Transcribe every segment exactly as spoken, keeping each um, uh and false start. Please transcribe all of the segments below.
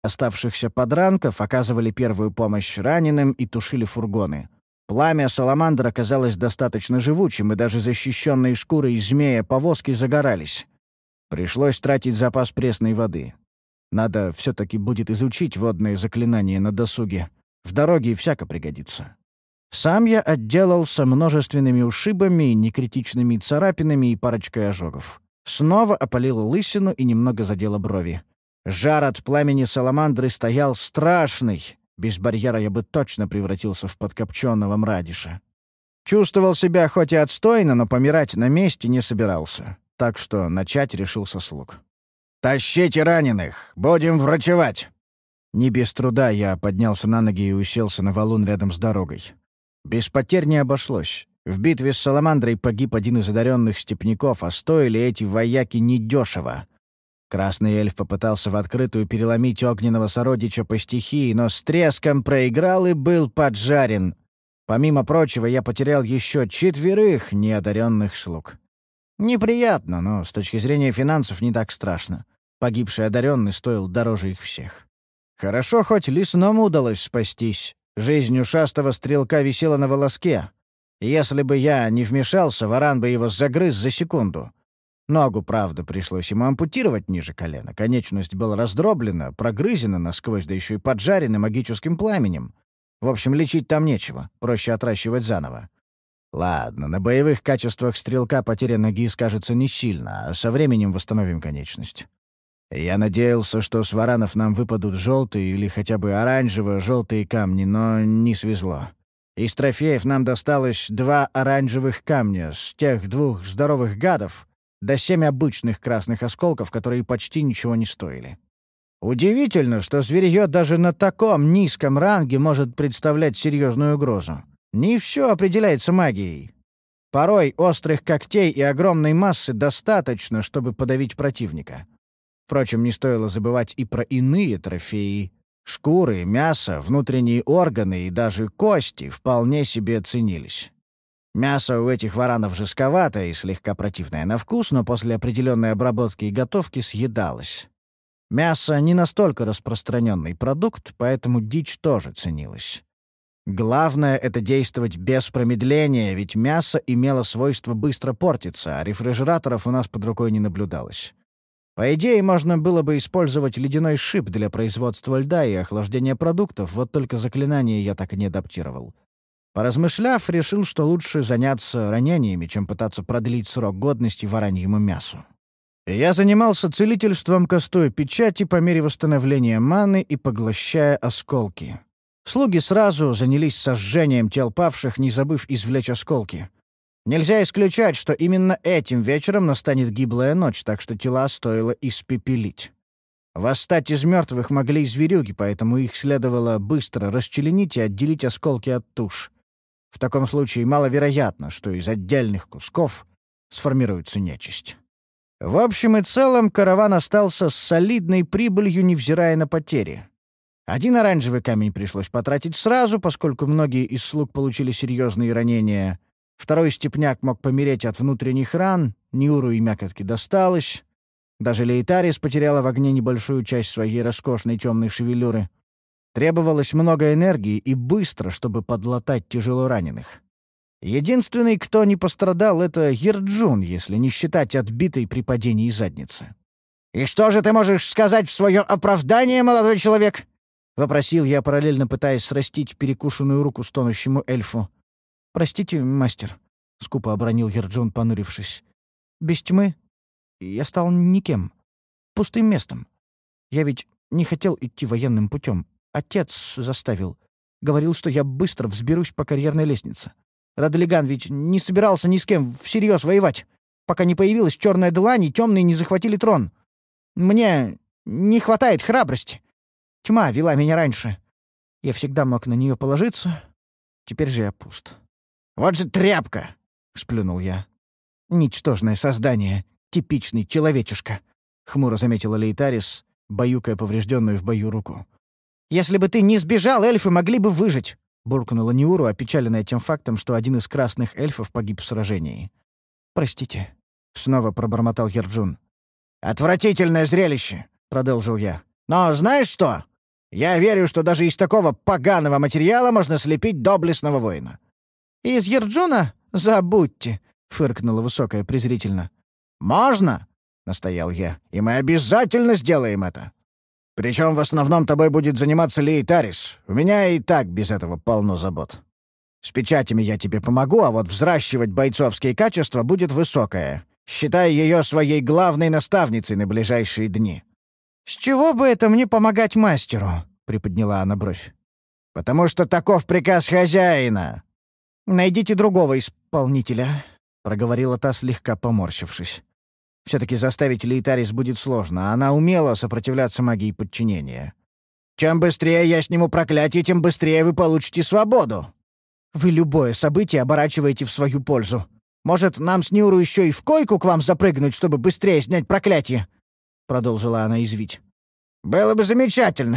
оставшихся подранков оказывали первую помощь раненым и тушили фургоны. Пламя саламандр оказалось достаточно живучим, и даже защищенные шкурой змея повозки загорались. Пришлось тратить запас пресной воды. Надо все-таки будет изучить водные заклинания на досуге. В дороге всяко пригодится. Сам я отделался множественными ушибами, некритичными царапинами и парочкой ожогов. Снова опалил лысину и немного задело брови. Жар от пламени саламандры стоял страшный. Без барьера я бы точно превратился в подкопченного мрадиша. Чувствовал себя хоть и отстойно, но помирать на месте не собирался. Так что начать решил со слуг. «Тащите раненых! Будем врачевать!» Не без труда я поднялся на ноги и уселся на валун рядом с дорогой. Без потерь не обошлось. В битве с саламандрой погиб один из одаренных степняков, а стоили эти вояки недешево. Красный эльф попытался в открытую переломить огненного сородича по стихии, но с треском проиграл и был поджарен. Помимо прочего, я потерял еще четверых неодаренных слуг. Неприятно, но с точки зрения финансов не так страшно. Погибший одаренный стоил дороже их всех. Хорошо, хоть лесному удалось спастись. Жизнь ушастого стрелка висела на волоске. Если бы я не вмешался, варан бы его загрыз за секунду. Ногу, правда, пришлось ему ампутировать ниже колена. Конечность была раздроблена, прогрызена насквозь, да еще и поджарена магическим пламенем. В общем, лечить там нечего, проще отращивать заново. Ладно, на боевых качествах стрелка потеря ноги скажется не сильно, а со временем восстановим конечность. Я надеялся, что с варанов нам выпадут желтые или хотя бы оранжево-желтые камни, но не свезло. Из трофеев нам досталось два оранжевых камня с тех двух здоровых гадов, да семь обычных красных осколков, которые почти ничего не стоили. Удивительно, что зверье даже на таком низком ранге может представлять серьезную угрозу. Не все определяется магией. Порой острых когтей и огромной массы достаточно, чтобы подавить противника. Впрочем, не стоило забывать и про иные трофеи. Шкуры, мясо, внутренние органы и даже кости вполне себе ценились. Мясо у этих варанов жестковатое и слегка противное на вкус, но после определенной обработки и готовки съедалось. Мясо не настолько распространенный продукт, поэтому дичь тоже ценилась. Главное — это действовать без промедления, ведь мясо имело свойство быстро портиться, а рефрижераторов у нас под рукой не наблюдалось. По идее, можно было бы использовать ледяной шип для производства льда и охлаждения продуктов, вот только заклинание я так и не адаптировал. Поразмышляв, решил, что лучше заняться ранениями, чем пытаться продлить срок годности вараньему мясу. Я занимался целительством, кастуя печати по мере восстановления маны и поглощая осколки. Слуги сразу занялись сожжением тел павших, не забыв извлечь осколки. Нельзя исключать, что именно этим вечером настанет гиблая ночь, так что тела стоило испепелить. Восстать из мертвых могли и зверюги, поэтому их следовало быстро расчленить и отделить осколки от туш. В таком случае маловероятно, что из отдельных кусков сформируется нечисть. В общем и целом, караван остался с солидной прибылью, невзирая на потери. Один оранжевый камень пришлось потратить сразу, поскольку многие из слуг получили серьезные ранения. Второй степняк мог помереть от внутренних ран, Ниуру и мякотке досталось. Даже Лейтарис потеряла в огне небольшую часть своей роскошной темной шевелюры. Требовалось много энергии и быстро, чтобы подлатать тяжело раненых. Единственный, кто не пострадал, — это Ерджун, если не считать отбитой при падении задницы. «И что же ты можешь сказать в свое оправдание, молодой человек?» — вопросил я, параллельно пытаясь срастить перекушенную руку стонущему эльфу. «Простите, мастер», — скупо обронил Ерджун, понурившись. «Без тьмы я стал никем, пустым местом. Я ведь не хотел идти военным путем. Отец заставил. Говорил, что я быстро взберусь по карьерной лестнице. Радлиган ведь не собирался ни с кем всерьез воевать, пока не появилась черная длань и темные не захватили трон. Мне не хватает храбрости. Тьма вела меня раньше. Я всегда мог на нее положиться. Теперь же я пуст». «Вот же тряпка!» — сплюнул я. «Ничтожное создание, типичный человечушка», — хмуро заметила Лейтарис, баюкая поврежденную в бою руку. «Если бы ты не сбежал, эльфы могли бы выжить», — буркнула Ниуру, опечаленная тем фактом, что один из красных эльфов погиб в сражении. «Простите», — снова пробормотал Ерджун. «Отвратительное зрелище», — продолжил я. «Но знаешь что? Я верю, что даже из такого поганого материала можно слепить доблестного воина». «Из Ерджуна? Забудьте», — фыркнула высокая презрительно. «Можно?» — настоял я. «И мы обязательно сделаем это. Причем в основном тобой будет заниматься Лейтарис. У меня и так без этого полно забот. С печатями я тебе помогу, а вот взращивать бойцовские качества будет высокая. Считай ее своей главной наставницей на ближайшие дни». «С чего бы это мне помогать мастеру?» — приподняла она бровь. «Потому что таков приказ хозяина». «Найдите другого исполнителя», — проговорила та, слегка поморщившись. Все-таки заставить Лейтарис будет сложно, она умела сопротивляться магии подчинения. «Чем быстрее я сниму проклятие, тем быстрее вы получите свободу». «Вы любое событие оборачиваете в свою пользу. Может, нам с Нюру еще и в койку к вам запрыгнуть, чтобы быстрее снять проклятие?» — продолжила она извить. «Было бы замечательно.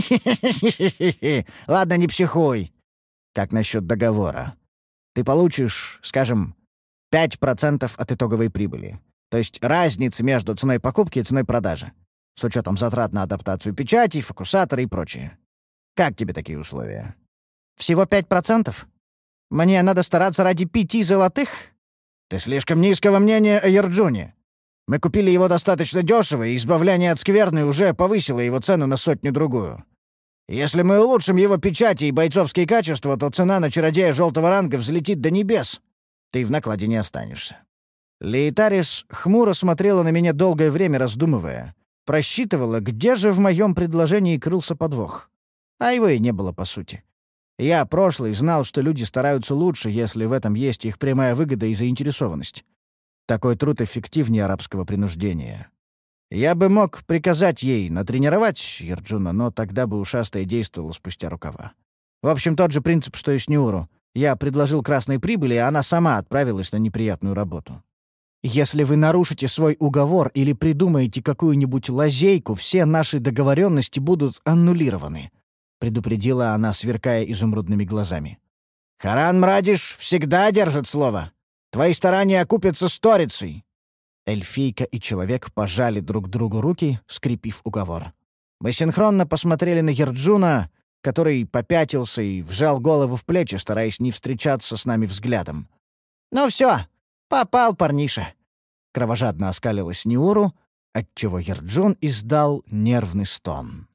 Ладно, не психуй. Как насчет договора? Ты получишь, скажем, пять процентов от итоговой прибыли. То есть разница между ценой покупки и ценой продажи. С учетом затрат на адаптацию печатей, фокусаторы и прочее. Как тебе такие условия?» «Всего пять процентов? Мне надо стараться ради пяти золотых?» «Ты слишком низкого мнения о Ерджуне. Мы купили его достаточно дешево, и избавление от скверны уже повысило его цену на сотню-другую. Если мы улучшим его печати и бойцовские качества, то цена на чародея желтого ранга взлетит до небес. Ты в накладе не останешься». Лейтарис хмуро смотрела на меня долгое время, раздумывая. Просчитывала, где же в моем предложении крылся подвох. А его и не было, по сути. Я, прошлый, знал, что люди стараются лучше, если в этом есть их прямая выгода и заинтересованность. Такой труд эффективнее арабского принуждения. Я бы мог приказать ей натренировать Ерджуна, но тогда бы ушастая действовала спустя рукава. В общем, тот же принцип, что и с Нюру. Я предложил красной прибыли, а она сама отправилась на неприятную работу. «Если вы нарушите свой уговор или придумаете какую-нибудь лазейку, все наши договоренности будут аннулированы», — предупредила она, сверкая изумрудными глазами. «Харан Мрадиш всегда держит слово. Твои старания окупятся сторицей». Эльфийка и человек пожали друг другу руки, скрепив уговор. Мы синхронно посмотрели на Ерджуна, который попятился и вжал голову в плечи, стараясь не встречаться с нами взглядом. «Ну все, попал парниша!» — кровожадно оскалилась Ниуру, отчего Ерджун издал нервный стон.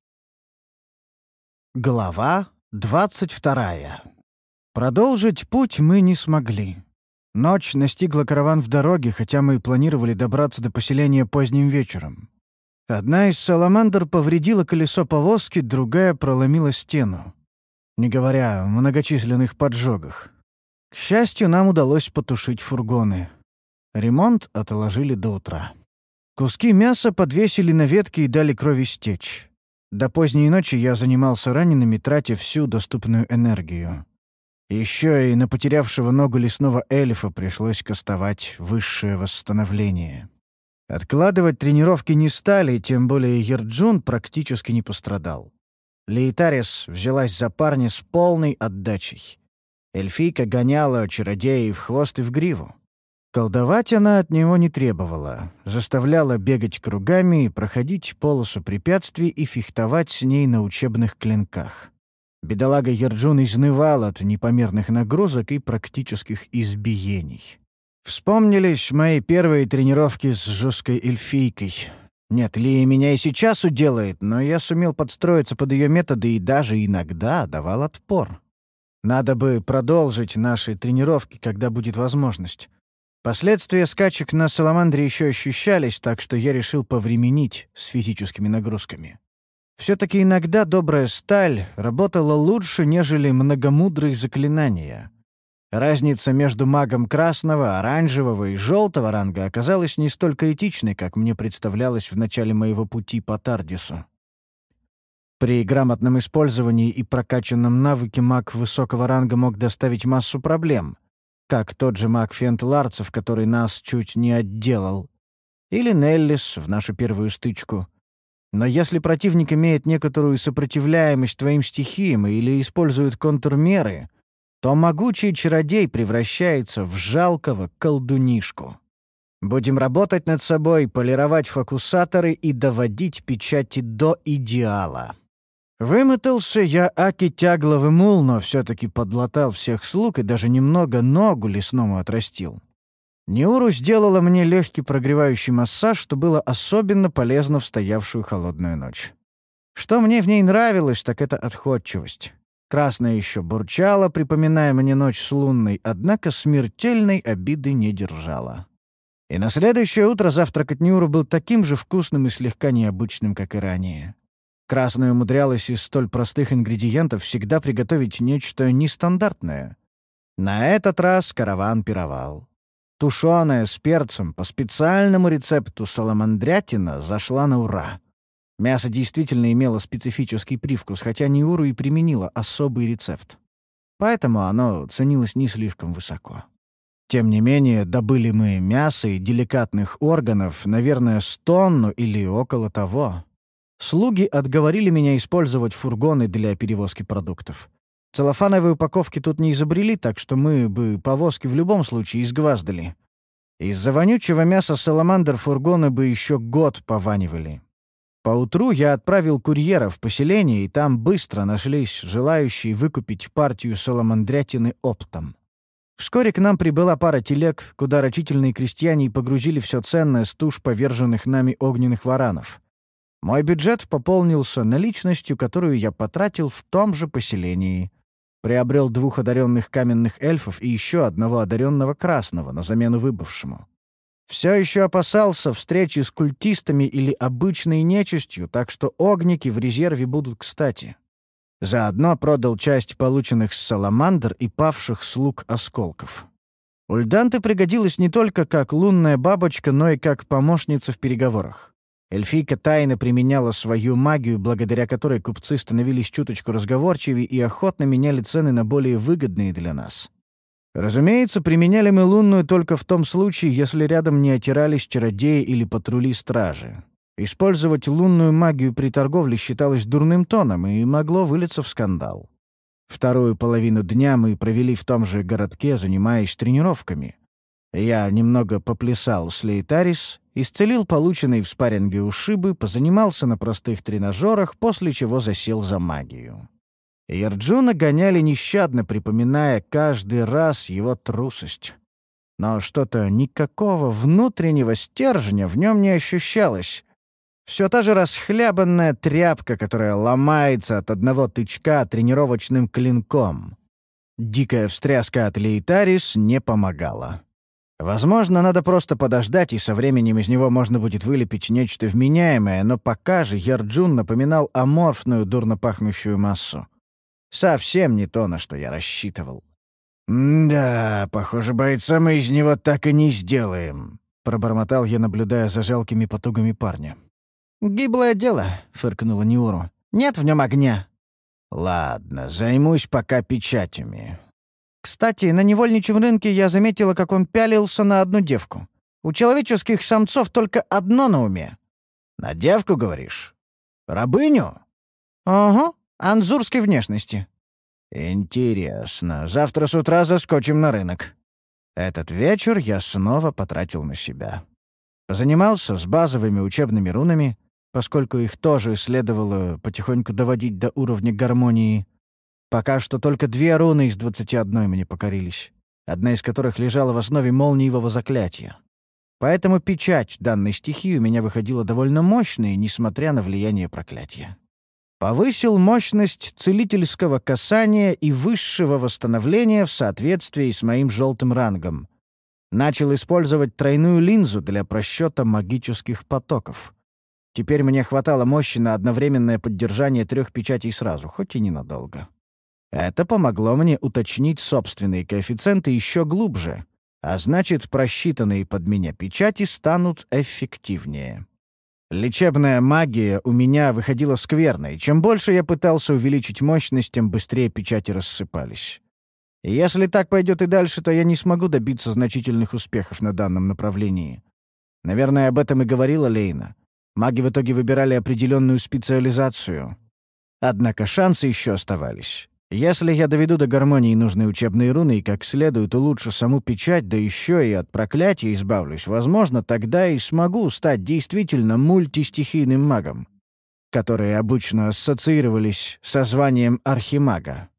Глава двадцать вторая. Продолжить путь мы не смогли. Ночь настигла караван в дороге, хотя мы и планировали добраться до поселения поздним вечером. Одна из саламандр повредила колесо повозки, другая проломила стену. Не говоря о многочисленных поджогах. К счастью, нам удалось потушить фургоны. Ремонт отложили до утра. Куски мяса подвесили на ветки и дали крови стечь. До поздней ночи я занимался ранеными, тратя всю доступную энергию. Еще и на потерявшего ногу лесного эльфа пришлось кастовать высшее восстановление. Откладывать тренировки не стали, тем более Ерджун практически не пострадал. Лейтарис взялась за парня с полной отдачей. Эльфийка гоняла чародея и в хвост, и в гриву. Колдовать она от него не требовала, заставляла бегать кругами, проходить полосу препятствий и фехтовать с ней на учебных клинках. Бедолага Ерджун изнывал от непомерных нагрузок и практических избиений. Вспомнились мои первые тренировки с жесткой эльфийкой. Нет, Лия меня и сейчас уделает, но я сумел подстроиться под ее методы и даже иногда давал отпор. Надо бы продолжить наши тренировки, когда будет возможность. Последствия скачек на Саламандре еще ощущались, так что я решил повременить с физическими нагрузками. Все-таки иногда добрая сталь работала лучше, нежели многомудрые заклинания. Разница между магом красного, оранжевого и желтого ранга оказалась не столь критичной, как мне представлялось в начале моего пути по Тардису. При грамотном использовании и прокачанном навыке маг высокого ранга мог доставить массу проблем, как тот же маг Фент-Ларцев, который нас чуть не отделал, или Неллис в нашу первую стычку. Но если противник имеет некоторую сопротивляемость твоим стихиям или использует контрмеры, то могучий чародей превращается в жалкого колдунишку. Будем работать над собой, полировать фокусаторы и доводить печати до идеала. Вымотался я аки тягловый мул, но все-таки подлатал всех слуг и даже немного ногу лесному отрастил. Неуру сделала мне легкий прогревающий массаж, что было особенно полезно в стоявшую холодную ночь. Что мне в ней нравилось, так это отходчивость. Красная еще бурчала, припоминая мне ночь с лунной, однако смертельной обиды не держала. И на следующее утро завтрак от Неуру был таким же вкусным и слегка необычным, как и ранее. Красная умудрялась из столь простых ингредиентов всегда приготовить нечто нестандартное. На этот раз караван пировал. Тушеная с перцем по специальному рецепту саламандрятина зашла на ура. Мясо действительно имело специфический привкус, хотя Неуру и применила особый рецепт. Поэтому оно ценилось не слишком высоко. Тем не менее, добыли мы мясо и деликатных органов, наверное, с тонну или около того. Слуги отговорили меня использовать фургоны для перевозки продуктов. Целлофановые упаковки тут не изобрели, так что мы бы повозки в любом случае изгваздали. Из-за вонючего мяса саламандр фургоны бы еще год пованивали. Поутру я отправил курьера в поселение, и там быстро нашлись желающие выкупить партию саламандрятины оптом. Вскоре к нам прибыла пара телег, куда рачительные крестьяне погрузили все ценное с туш поверженных нами огненных варанов. Мой бюджет пополнился наличностью, которую я потратил в том же поселении. Приобрел двух одаренных каменных эльфов и еще одного одаренного красного на замену выбывшему. Все еще опасался встречи с культистами или обычной нечистью, так что огники в резерве будут кстати. Заодно продал часть полученных с саламандр и павших слуг осколков. Ульданте пригодилась не только как лунная бабочка, но и как помощница в переговорах. Эльфийка тайно применяла свою магию, благодаря которой купцы становились чуточку разговорчивее и охотно меняли цены на более выгодные для нас. Разумеется, применяли мы лунную только в том случае, если рядом не отирались чародеи или патрули стражи. Использовать лунную магию при торговле считалось дурным тоном и могло вылиться в скандал. Вторую половину дня мы провели в том же городке, занимаясь тренировками. Я немного поплясал с Лейтарис, исцелил полученные в спарринге ушибы, позанимался на простых тренажерах, после чего засел за магию. Ярджуна гоняли нещадно, припоминая каждый раз его трусость. Но что-то никакого внутреннего стержня в нем не ощущалось. Все та же расхлябанная тряпка, которая ломается от одного тычка тренировочным клинком. Дикая встряска от Лейтарис не помогала. Возможно, надо просто подождать, и со временем из него можно будет вылепить нечто вменяемое, но пока же Ярджун напоминал аморфную, дурно пахнущую массу. Совсем не то, на что я рассчитывал. «Да, похоже, бойца мы из него так и не сделаем», — пробормотал я, наблюдая за жалкими потугами парня. «Гиблое дело», — фыркнула Неуру. «Нет в нем огня». «Ладно, займусь пока печатями». Кстати, на невольничьем рынке я заметила, как он пялился на одну девку. У человеческих самцов только одно на уме. «На девку, говоришь? Рабыню?» «Ага, анзурской внешности». «Интересно. Завтра с утра заскочим на рынок». Этот вечер я снова потратил на себя. Занимался с базовыми учебными рунами, поскольку их тоже следовало потихоньку доводить до уровня гармонии. Пока что только две руны из двадцати одной мне покорились, одна из которых лежала в основе молниевого заклятия. Поэтому печать данной стихии у меня выходила довольно мощной, несмотря на влияние проклятия. Повысил мощность целительского касания и высшего восстановления в соответствии с моим желтым рангом. Начал использовать тройную линзу для просчета магических потоков. Теперь мне хватало мощи на одновременное поддержание трех печатей сразу, хоть и ненадолго. Это помогло мне уточнить собственные коэффициенты еще глубже, а значит, просчитанные под меня печати станут эффективнее. Лечебная магия у меня выходила скверной. Чем больше я пытался увеличить мощность, тем быстрее печати рассыпались. И если так пойдет и дальше, то я не смогу добиться значительных успехов на данном направлении. Наверное, об этом и говорила Лейна. Маги в итоге выбирали определенную специализацию. Однако шансы еще оставались. Если я доведу до гармонии нужные учебные руны и как следует улучшу саму печать, да еще и от проклятия избавлюсь, возможно, тогда и смогу стать действительно мультистихийным магом. которые обычно ассоциировались со званием архимага.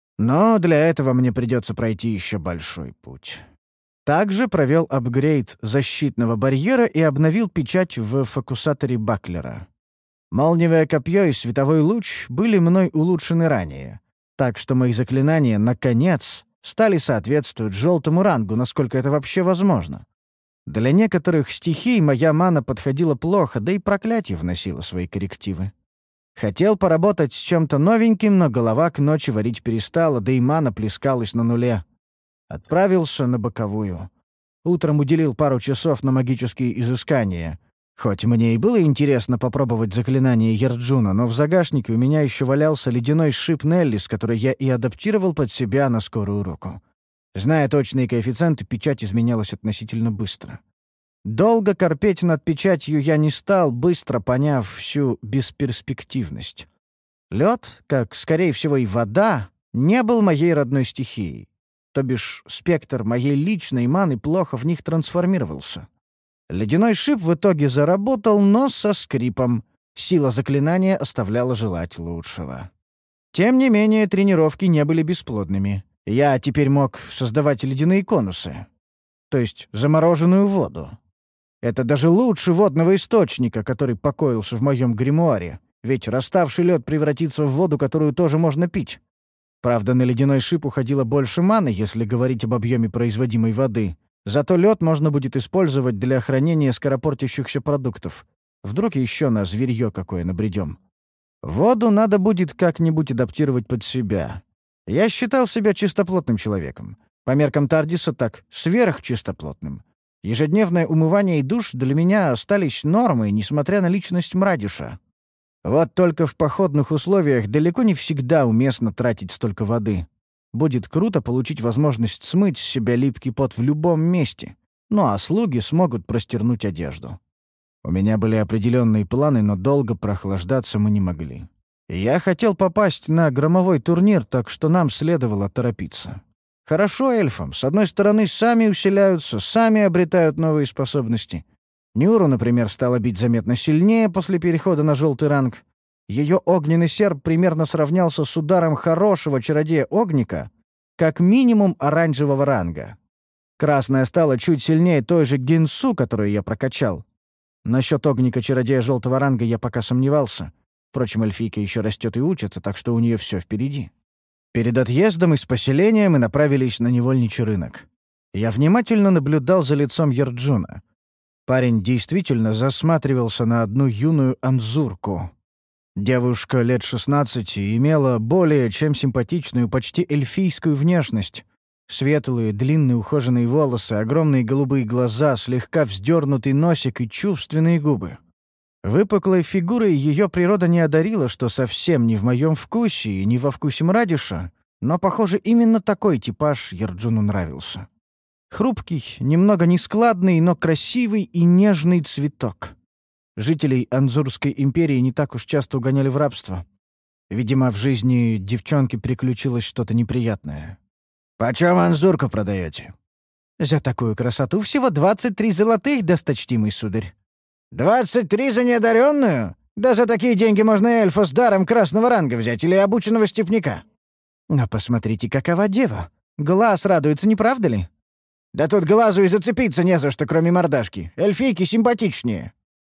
Но для этого мне придется пройти еще большой путь. Также провел апгрейд защитного барьера и обновил печать в фокусаторе Баклера. Молниевое копье и световой луч были мной улучшены ранее, так что мои заклинания, наконец, стали соответствовать желтому рангу, насколько это вообще возможно. Для некоторых стихий моя мана подходила плохо, да и проклятие вносило свои коррективы. Хотел поработать с чем-то новеньким, но голова к ночи варить перестала, да и мана плескалась на нуле. Отправился на боковую. Утром уделил пару часов на магические изыскания. Хоть мне и было интересно попробовать заклинание Ярджуна, но в загашнике у меня еще валялся ледяной шип Неллис, который я и адаптировал под себя на скорую руку. Зная точные коэффициенты, печать изменялась относительно быстро. Долго корпеть над печатью я не стал, быстро поняв всю бесперспективность. Лед, как, скорее всего, и вода, не был моей родной стихией. То бишь, спектр моей личной маны плохо в них трансформировался. Ледяной шип в итоге заработал, но со скрипом. Сила заклинания оставляла желать лучшего. Тем не менее, тренировки не были бесплодными. Я теперь мог создавать ледяные конусы, то есть замороженную воду. Это даже лучше водного источника, который покоился в моем гримуаре, ведь расставший лед превратится в воду, которую тоже можно пить. Правда, на ледяной шип уходило больше маны, если говорить об объеме производимой воды. Зато лед можно будет использовать для хранения скоропортящихся продуктов. Вдруг еще на зверье какое набредем. Воду надо будет как-нибудь адаптировать под себя. Я считал себя чистоплотным человеком. По меркам Тардиса так сверхчистоплотным. Ежедневное умывание и душ для меня остались нормой, несмотря на личность Мрадиша. Вот только в походных условиях далеко не всегда уместно тратить столько воды. Будет круто получить возможность смыть с себя липкий пот в любом месте. Ну а слуги смогут простернуть одежду. У меня были определенные планы, но долго прохлаждаться мы не могли. Я хотел попасть на громовой турнир, так что нам следовало торопиться. Хорошо эльфам. С одной стороны, сами усиляются, сами обретают новые способности. Нюру, например, стала бить заметно сильнее после перехода на желтый ранг. Ее огненный серп примерно сравнялся с ударом хорошего чародея-огника, как минимум оранжевого ранга. Красная стала чуть сильнее той же Гинсу, которую я прокачал. Насчет огника-чародея желтого ранга я пока сомневался. Впрочем, эльфийка еще растет и учится, так что у нее все впереди. Перед отъездом из поселения мы направились на невольничий рынок. Я внимательно наблюдал за лицом Ярджуна. Парень действительно засматривался на одну юную анзурку. Девушка лет шестнадцати имела более чем симпатичную, почти эльфийскую внешность. Светлые, длинные ухоженные волосы, огромные голубые глаза, слегка вздернутый носик и чувственные губы. Выпуклой фигурой ее природа не одарила, что совсем не в моем вкусе и не во вкусе Мрадиша, но, похоже, именно такой типаж Ярджуну нравился. Хрупкий, немного нескладный, но красивый и нежный цветок. Жителей Анзурской империи не так уж часто угоняли в рабство. Видимо, в жизни девчонки приключилось что-то неприятное. «Почем анзурку продаете?» «За такую красоту всего двадцать три золотых, досточтимый сударь». «Двадцать три за неодаренную? Да за такие деньги можно эльфа с даром красного ранга взять или обученного степняка». «Но посмотрите, какова дева. Глаз радуется, не правда ли?» «Да тут глазу и зацепиться не за что, кроме мордашки. Эльфийки симпатичнее».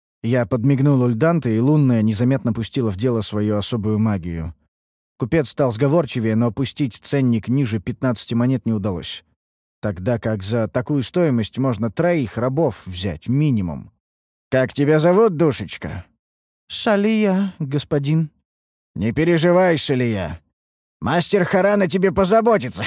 Я подмигнул Ульданте, и лунная незаметно пустила в дело свою особую магию. Купец стал сговорчивее, но опустить ценник ниже пятнадцати монет не удалось. Тогда как за такую стоимость можно троих рабов взять минимум. «Как тебя зовут, душечка?» «Шалия, господин». «Не переживай, Шалия. Мастер Харан о тебе позаботится».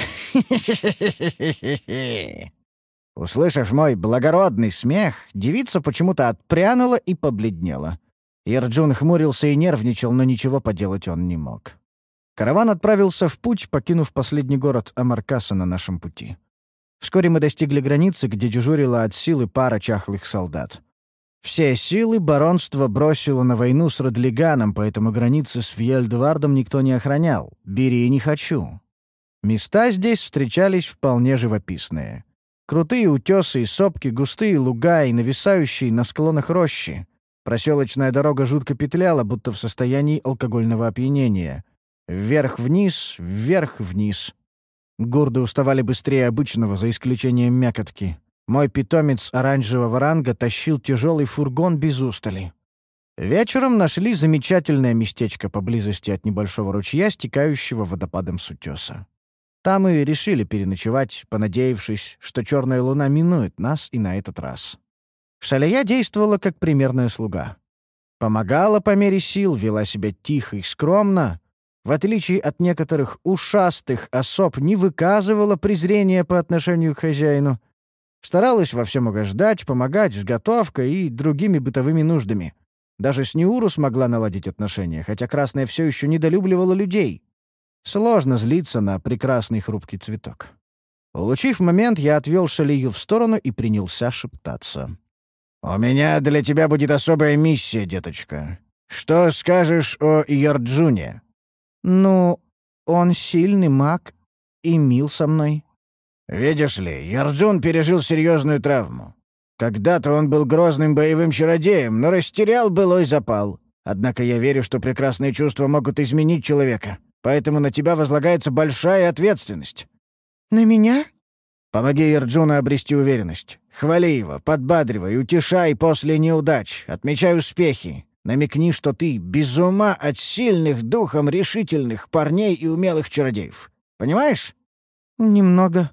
Услышав мой благородный смех, девица почему-то отпрянула и побледнела. Ярджун хмурился и нервничал, но ничего поделать он не мог. Караван отправился в путь, покинув последний город Амаркаса на нашем пути. Вскоре мы достигли границы, где дежурила от силы пара чахлых солдат. Все силы баронство бросило на войну с Родлиганом, поэтому границы с Фьельдвардом никто не охранял. Бери и не хочу. Места здесь встречались вполне живописные. Крутые утесы и сопки, густые луга и нависающие на склонах рощи. Проселочная дорога жутко петляла, будто в состоянии алкогольного опьянения. Вверх-вниз, вверх-вниз. Гурды уставали быстрее обычного, за исключением мякотки. Мой питомец оранжевого ранга тащил тяжелый фургон без устали. Вечером нашли замечательное местечко поблизости от небольшого ручья, стекающего водопадом с утеса. Там и решили переночевать, понадеявшись, что черная луна минует нас и на этот раз. Шалия действовала как примерная слуга. Помогала по мере сил, вела себя тихо и скромно. В отличие от некоторых ушастых особ, не выказывала презрения по отношению к хозяину. Старалась во всем угождать, помогать с готовкой и другими бытовыми нуждами. Даже с Ниуру смогла наладить отношения, хотя Красная все еще недолюбливала людей. Сложно злиться на прекрасный хрупкий цветок. Улучив момент, я отвел Шалию в сторону и принялся шептаться. «У меня для тебя будет особая миссия, деточка. Что скажешь о Ярджуне?» «Ну, он сильный маг и мил со мной». «Видишь ли, Ярджун пережил серьезную травму. Когда-то он был грозным боевым чародеем, но растерял былой запал. Однако я верю, что прекрасные чувства могут изменить человека, поэтому на тебя возлагается большая ответственность». «На меня?» «Помоги Ярджуну обрести уверенность. Хвали его, подбадривай, утешай после неудач, отмечай успехи. Намекни, что ты без ума от сильных духом решительных парней и умелых чародеев. Понимаешь?» «Немного.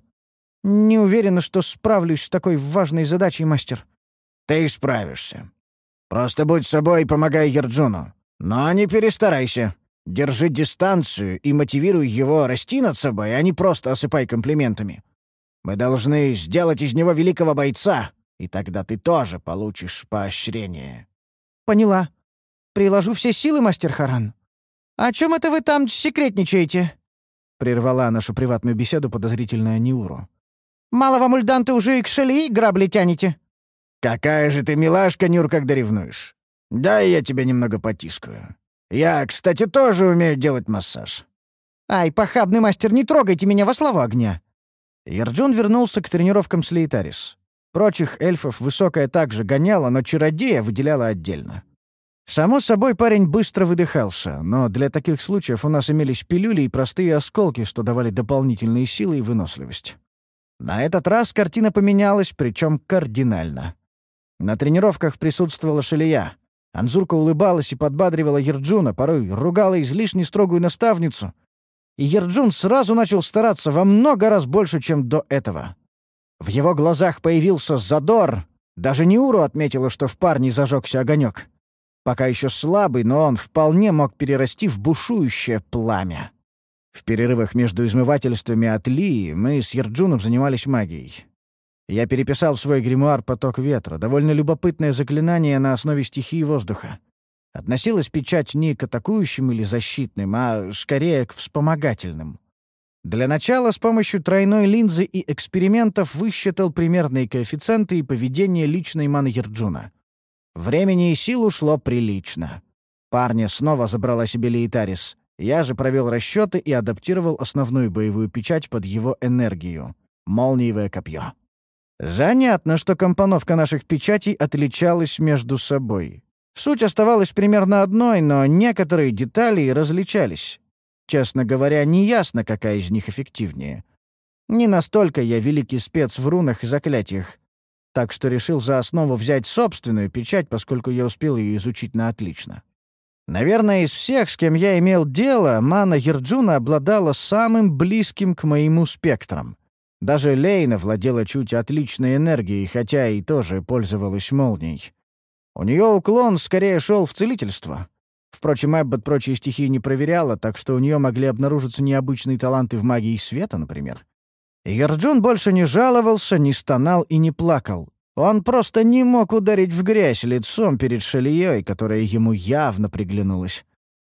Не уверена, что справлюсь с такой важной задачей, мастер». «Ты справишься. Просто будь собой и помогай Ярджуну. Но не перестарайся. Держи дистанцию и мотивируй его расти над собой, а не просто осыпай комплиментами. Мы должны сделать из него великого бойца, и тогда ты тоже получишь поощрение». «Поняла. Приложу все силы, мастер Харан. О чем это вы там секретничаете?» — прервала нашу приватную беседу подозрительная Ниуру. «Мало вам, Ульдан, ты уже и к Шалии грабли тянете?» «Какая же ты милашка, Нюр, когда ревнуешь. Дай я тебя немного потискаю. Я, кстати, тоже умею делать массаж». «Ай, похабный мастер, не трогайте меня во славу огня!» Ярджун вернулся к тренировкам с Лейтарис. Прочих эльфов высокая также гоняла, но чародея выделяла отдельно. Само собой, парень быстро выдыхался, но для таких случаев у нас имелись пилюли и простые осколки, что давали дополнительные силы и выносливость. На этот раз картина поменялась, причем кардинально. На тренировках присутствовала Шалия. Анзурка улыбалась и подбадривала Ярджуна, порой ругала излишне строгую наставницу. И Ярджун сразу начал стараться во много раз больше, чем до этого. В его глазах появился задор. Даже Ниуру отметила, что в парне зажегся огонек. Пока еще слабый, но он вполне мог перерасти в бушующее пламя. В перерывах между измывательствами от Лии мы с Ярджуном занимались магией. Я переписал в свой гримуар «Поток ветра», довольно любопытное заклинание на основе стихии воздуха. Относилась печать не к атакующим или защитным, а скорее к вспомогательным. Для начала с помощью тройной линзы и экспериментов высчитал примерные коэффициенты и поведение личной маны Ярджуна. Времени и сил ушло прилично. Парня снова забрала себе Лейтарис. Я же провел расчеты и адаптировал основную боевую печать под его энергию — молниевое копье. Занятно, что компоновка наших печатей отличалась между собой. Суть оставалась примерно одной, но некоторые детали различались. Честно говоря, неясно, какая из них эффективнее. Не настолько я великий спец в рунах и заклятиях, так что решил за основу взять собственную печать, поскольку я успел ее изучить на отлично. Наверное, из всех, с кем я имел дело, мана Ярджуна обладала самым близким к моему спектрам. Даже Лейна владела чуть отличной энергией, хотя и тоже пользовалась молнией. У нее уклон скорее шел в целительство. Впрочем, Эббот прочие стихии не проверяла, так что у нее могли обнаружиться необычные таланты в магии света, например. Ярджун больше не жаловался, не стонал и не плакал. Он просто не мог ударить в грязь лицом перед Шалией, которая ему явно приглянулась.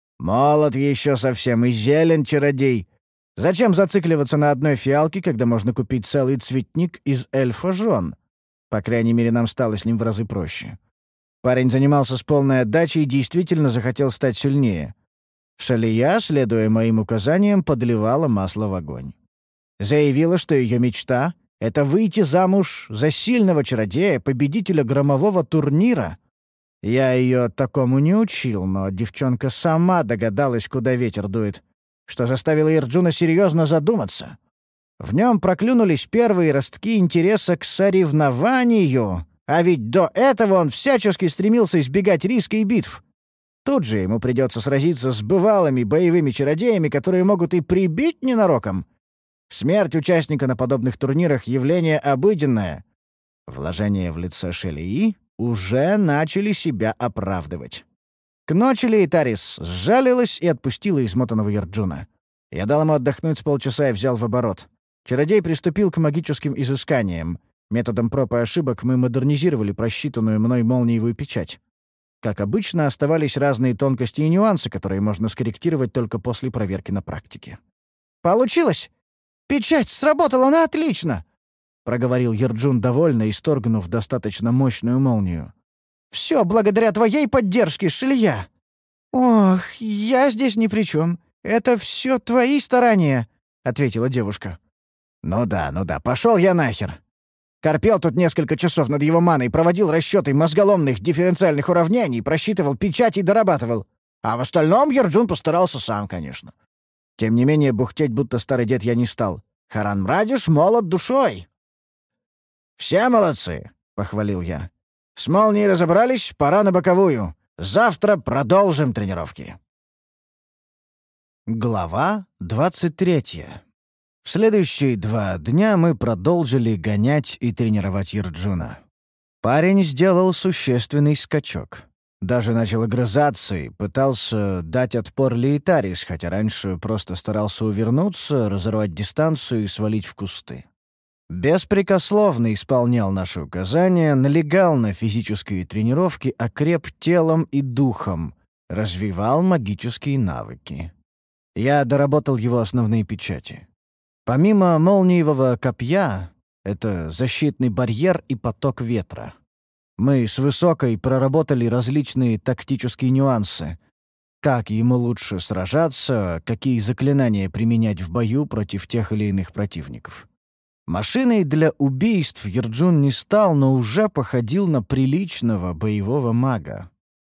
Молод еще совсем и зелен чародей. Зачем зацикливаться на одной фиалке, когда можно купить целый цветник из эльфа-жен? По крайней мере, нам стало с ним в разы проще. Парень занимался с полной отдачей и действительно захотел стать сильнее. Шалия, следуя моим указаниям, подливала масло в огонь. Заявила, что ее мечта — это выйти замуж за сильного чародея, победителя громового турнира. Я ее такому не учил, но девчонка сама догадалась, куда ветер дует, что заставило Ярджуна серьезно задуматься. В нем проклюнулись первые ростки интереса к соревнованию, а ведь до этого он всячески стремился избегать риска и битв. Тут же ему придется сразиться с бывалыми боевыми чародеями, которые могут и прибить ненароком. Смерть участника на подобных турнирах — явление обыденное. Вложения в лице Шелии уже начали себя оправдывать. К ночи Лейтарис сжалилась и отпустила измотанного Ярджуна. Я дал ему отдохнуть с полчаса и взял в оборот. Чародей приступил к магическим изысканиям. Методом проб и ошибок мы модернизировали просчитанную мной молниевую печать. Как обычно, оставались разные тонкости и нюансы, которые можно скорректировать только после проверки на практике. «Получилось! Печать сработала на отлично!» — проговорил Ярджун довольно, исторгнув достаточно мощную молнию. «Все благодаря твоей поддержке, Шилья!» «Ох, я здесь ни при чем. Это все твои старания», — ответила девушка. «Ну да, ну да, пошел я нахер. Корпел тут несколько часов над его маной, проводил расчеты мозголомных дифференциальных уравнений, просчитывал печать и дорабатывал. А в остальном Ярджун постарался сам, конечно. Тем не менее, бухтеть, будто старый дед, я не стал. Харан Мрадиш молод душой». «Все молодцы», — похвалил я. «С молнией разобрались, пора на боковую. Завтра продолжим тренировки». Глава двадцать третья. В следующие два дня мы продолжили гонять и тренировать Ярджуна. Парень сделал существенный скачок. Даже начал огрызаться и пытался дать отпор Лейтарис, хотя раньше просто старался увернуться, разорвать дистанцию и свалить в кусты. Беспрекословно исполнял наши указания, налегал на физические тренировки, окреп телом и духом, развивал магические навыки. Я доработал его основные печати. Помимо молниевого копья — это защитный барьер и поток ветра. Мы с Высокой проработали различные тактические нюансы. Как ему лучше сражаться, какие заклинания применять в бою против тех или иных противников. Машиной для убийств Ярджун не стал, но уже походил на приличного боевого мага.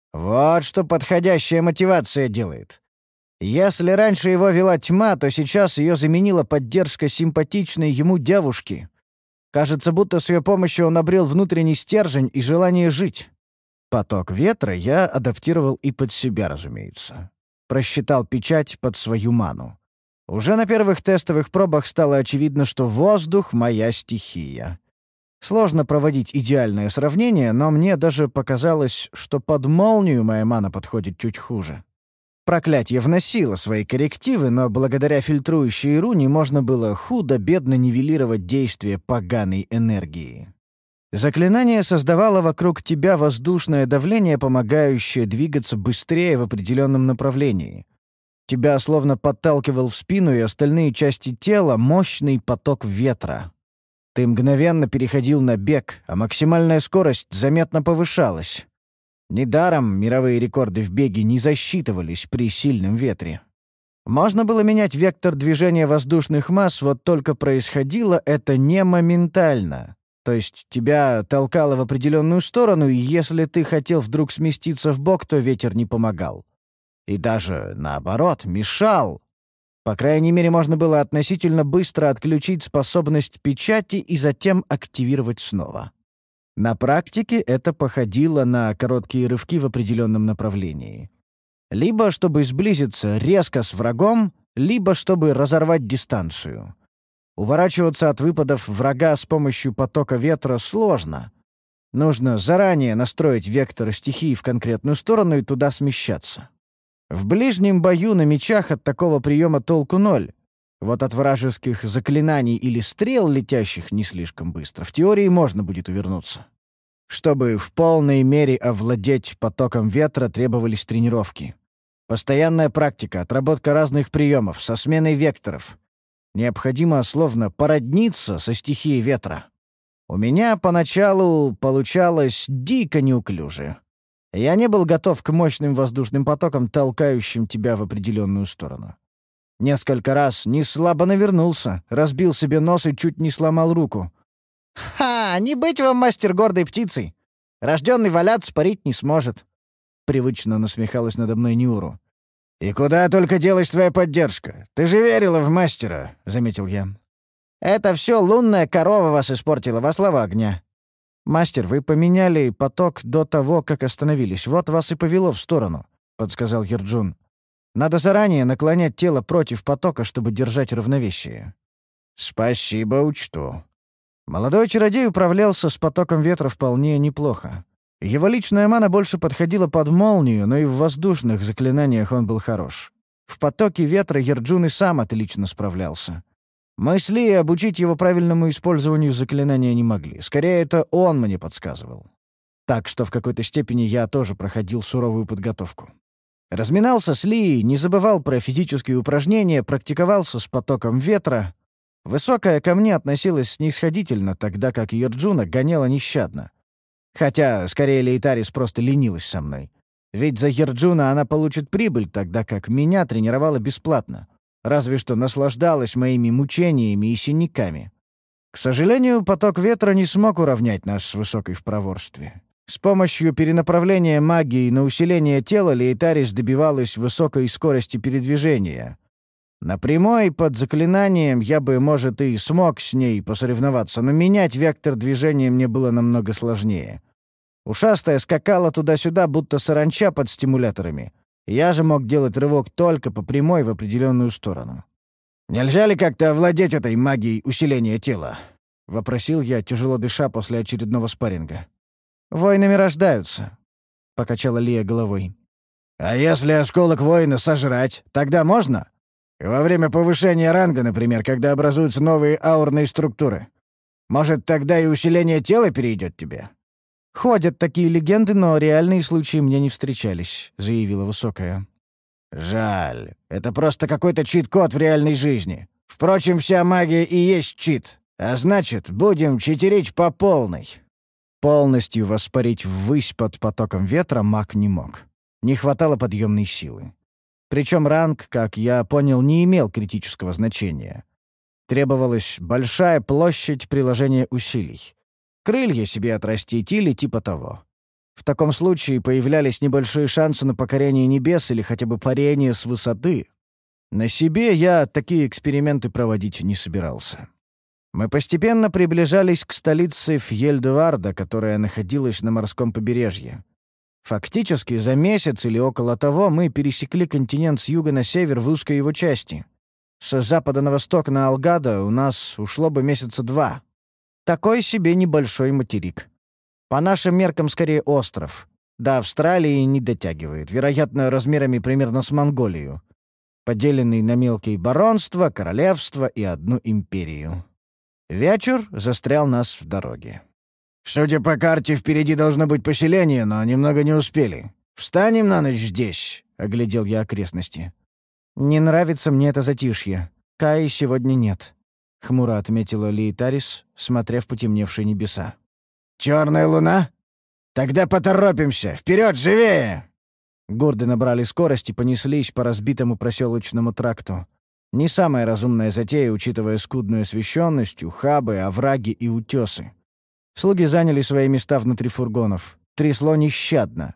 Вот что подходящая мотивация делает. Если раньше его вела тьма, то сейчас ее заменила поддержка симпатичной ему девушки. Кажется, будто с ее помощью он обрел внутренний стержень и желание жить. Поток ветра я адаптировал и под себя, разумеется. Просчитал печать под свою ману. Уже на первых тестовых пробах стало очевидно, что воздух — моя стихия. Сложно проводить идеальное сравнение, но мне даже показалось, что под молнию моя мана подходит чуть хуже. Проклятие вносило свои коррективы, но благодаря фильтрующей руне можно было худо-бедно нивелировать действие поганой энергии. Заклинание создавало вокруг тебя воздушное давление, помогающее двигаться быстрее в определенном направлении. Тебя словно подталкивал в спину и остальные части тела мощный поток ветра. Ты мгновенно переходил на бег, а максимальная скорость заметно повышалась. Недаром мировые рекорды в беге не засчитывались при сильном ветре. Можно было менять вектор движения воздушных масс, вот только происходило это не моментально. То есть тебя толкало в определенную сторону, и если ты хотел вдруг сместиться вбок, то ветер не помогал. И даже, наоборот, мешал. По крайней мере, можно было относительно быстро отключить способность печати и затем активировать снова. На практике это походило на короткие рывки в определенном направлении. Либо чтобы сблизиться резко с врагом, либо чтобы разорвать дистанцию. Уворачиваться от выпадов врага с помощью потока ветра сложно. Нужно заранее настроить вектор стихии в конкретную сторону и туда смещаться. В ближнем бою на мечах от такого приема толку ноль. Вот от вражеских заклинаний или стрел, летящих не слишком быстро, в теории можно будет увернуться. Чтобы в полной мере овладеть потоком ветра, требовались тренировки. Постоянная практика, отработка разных приемов, со сменой векторов. Необходимо словно породниться со стихией ветра. У меня поначалу получалось дико неуклюже. Я не был готов к мощным воздушным потокам, толкающим тебя в определенную сторону. Несколько раз неслабо навернулся, разбил себе нос и чуть не сломал руку. «Ха! Не быть вам, мастер, гордой птицей! Рожденный валяться парить не сможет». Привычно насмехалась надо мной Ниуру. «И куда только делась твоя поддержка? Ты же верила в мастера», — заметил я. «Это все лунная корова вас испортила во слава огня». «Мастер, вы поменяли поток до того, как остановились. Вот вас и повело в сторону», — подсказал Ерджун. «Надо заранее наклонять тело против потока, чтобы держать равновесие». «Спасибо, учту». Молодой чародей управлялся с потоком ветра вполне неплохо. Его личная мана больше подходила под молнию, но и в воздушных заклинаниях он был хорош. В потоке ветра Ерджун и сам отлично справлялся. Мы с Ли обучить его правильному использованию заклинания не могли. Скорее, это он мне подсказывал. Так что в какой-то степени я тоже проходил суровую подготовку. Разминался с Ли, не забывал про физические упражнения, практиковался с потоком ветра. Высокая ко мне относилась снисходительно, тогда как Ерджуна гоняла нещадно. Хотя, скорее, Лейтарис просто ленилась со мной. Ведь за Ерджуна она получит прибыль, тогда как меня тренировала бесплатно. Разве что наслаждалась моими мучениями и синяками. К сожалению, поток ветра не смог уравнять нас с высокой в проворстве. С помощью перенаправления магии на усиление тела Лейтарис добивалась высокой скорости передвижения. На прямой под заклинанием я бы, может, и смог с ней посоревноваться, но менять вектор движения мне было намного сложнее. Ушастая скакала туда-сюда, будто саранча под стимуляторами. Я же мог делать рывок только по прямой в определенную сторону. «Нельзя ли как-то овладеть этой магией усиления тела?» — вопросил я, тяжело дыша после очередного спарринга. «Воинами рождаются», — покачала Лия головой. «А если осколок воина сожрать, тогда можно? Во время повышения ранга, например, когда образуются новые аурные структуры. Может, тогда и усиление тела перейдет тебе?» «Ходят такие легенды, но реальные случаи мне не встречались», — заявила Высокая. «Жаль. Это просто какой-то чит-код в реальной жизни. Впрочем, вся магия и есть чит. А значит, будем читерить по полной». Полностью воспарить ввысь под потоком ветра маг не мог. Не хватало подъемной силы. Причем ранг, как я понял, не имел критического значения. Требовалась большая площадь приложения усилий. Крылья себе отрастить или типа того. В таком случае появлялись небольшие шансы на покорение небес или хотя бы парение с высоты. На себе я такие эксперименты проводить не собирался. Мы постепенно приближались к столице Фьельдварда, которая находилась на морском побережье. Фактически за месяц или около того мы пересекли континент с юга на север в узкой его части. С запада на восток на Алгадо у нас ушло бы месяца два. Такой себе небольшой материк. По нашим меркам скорее остров. До Австралии не дотягивает, вероятно, размерами примерно с Монголию. Поделенный на мелкие баронства, королевства и одну империю. Вечер застрял нас в дороге. «Судя по карте, впереди должно быть поселение, но немного не успели. Встанем на ночь здесь», — оглядел я окрестности. «Не нравится мне это затишье. Каи сегодня нет», — хмуро отметила Лейтарис, смотря в потемневшие небеса. «Черная луна? Тогда поторопимся! Вперед, живее!» Гурды набрали скорость и понеслись по разбитому проселочному тракту. Не самая разумная затея, учитывая скудную освещенность, ухабы, овраги и утесы. Слуги заняли свои места внутри фургонов. Трясло нещадно.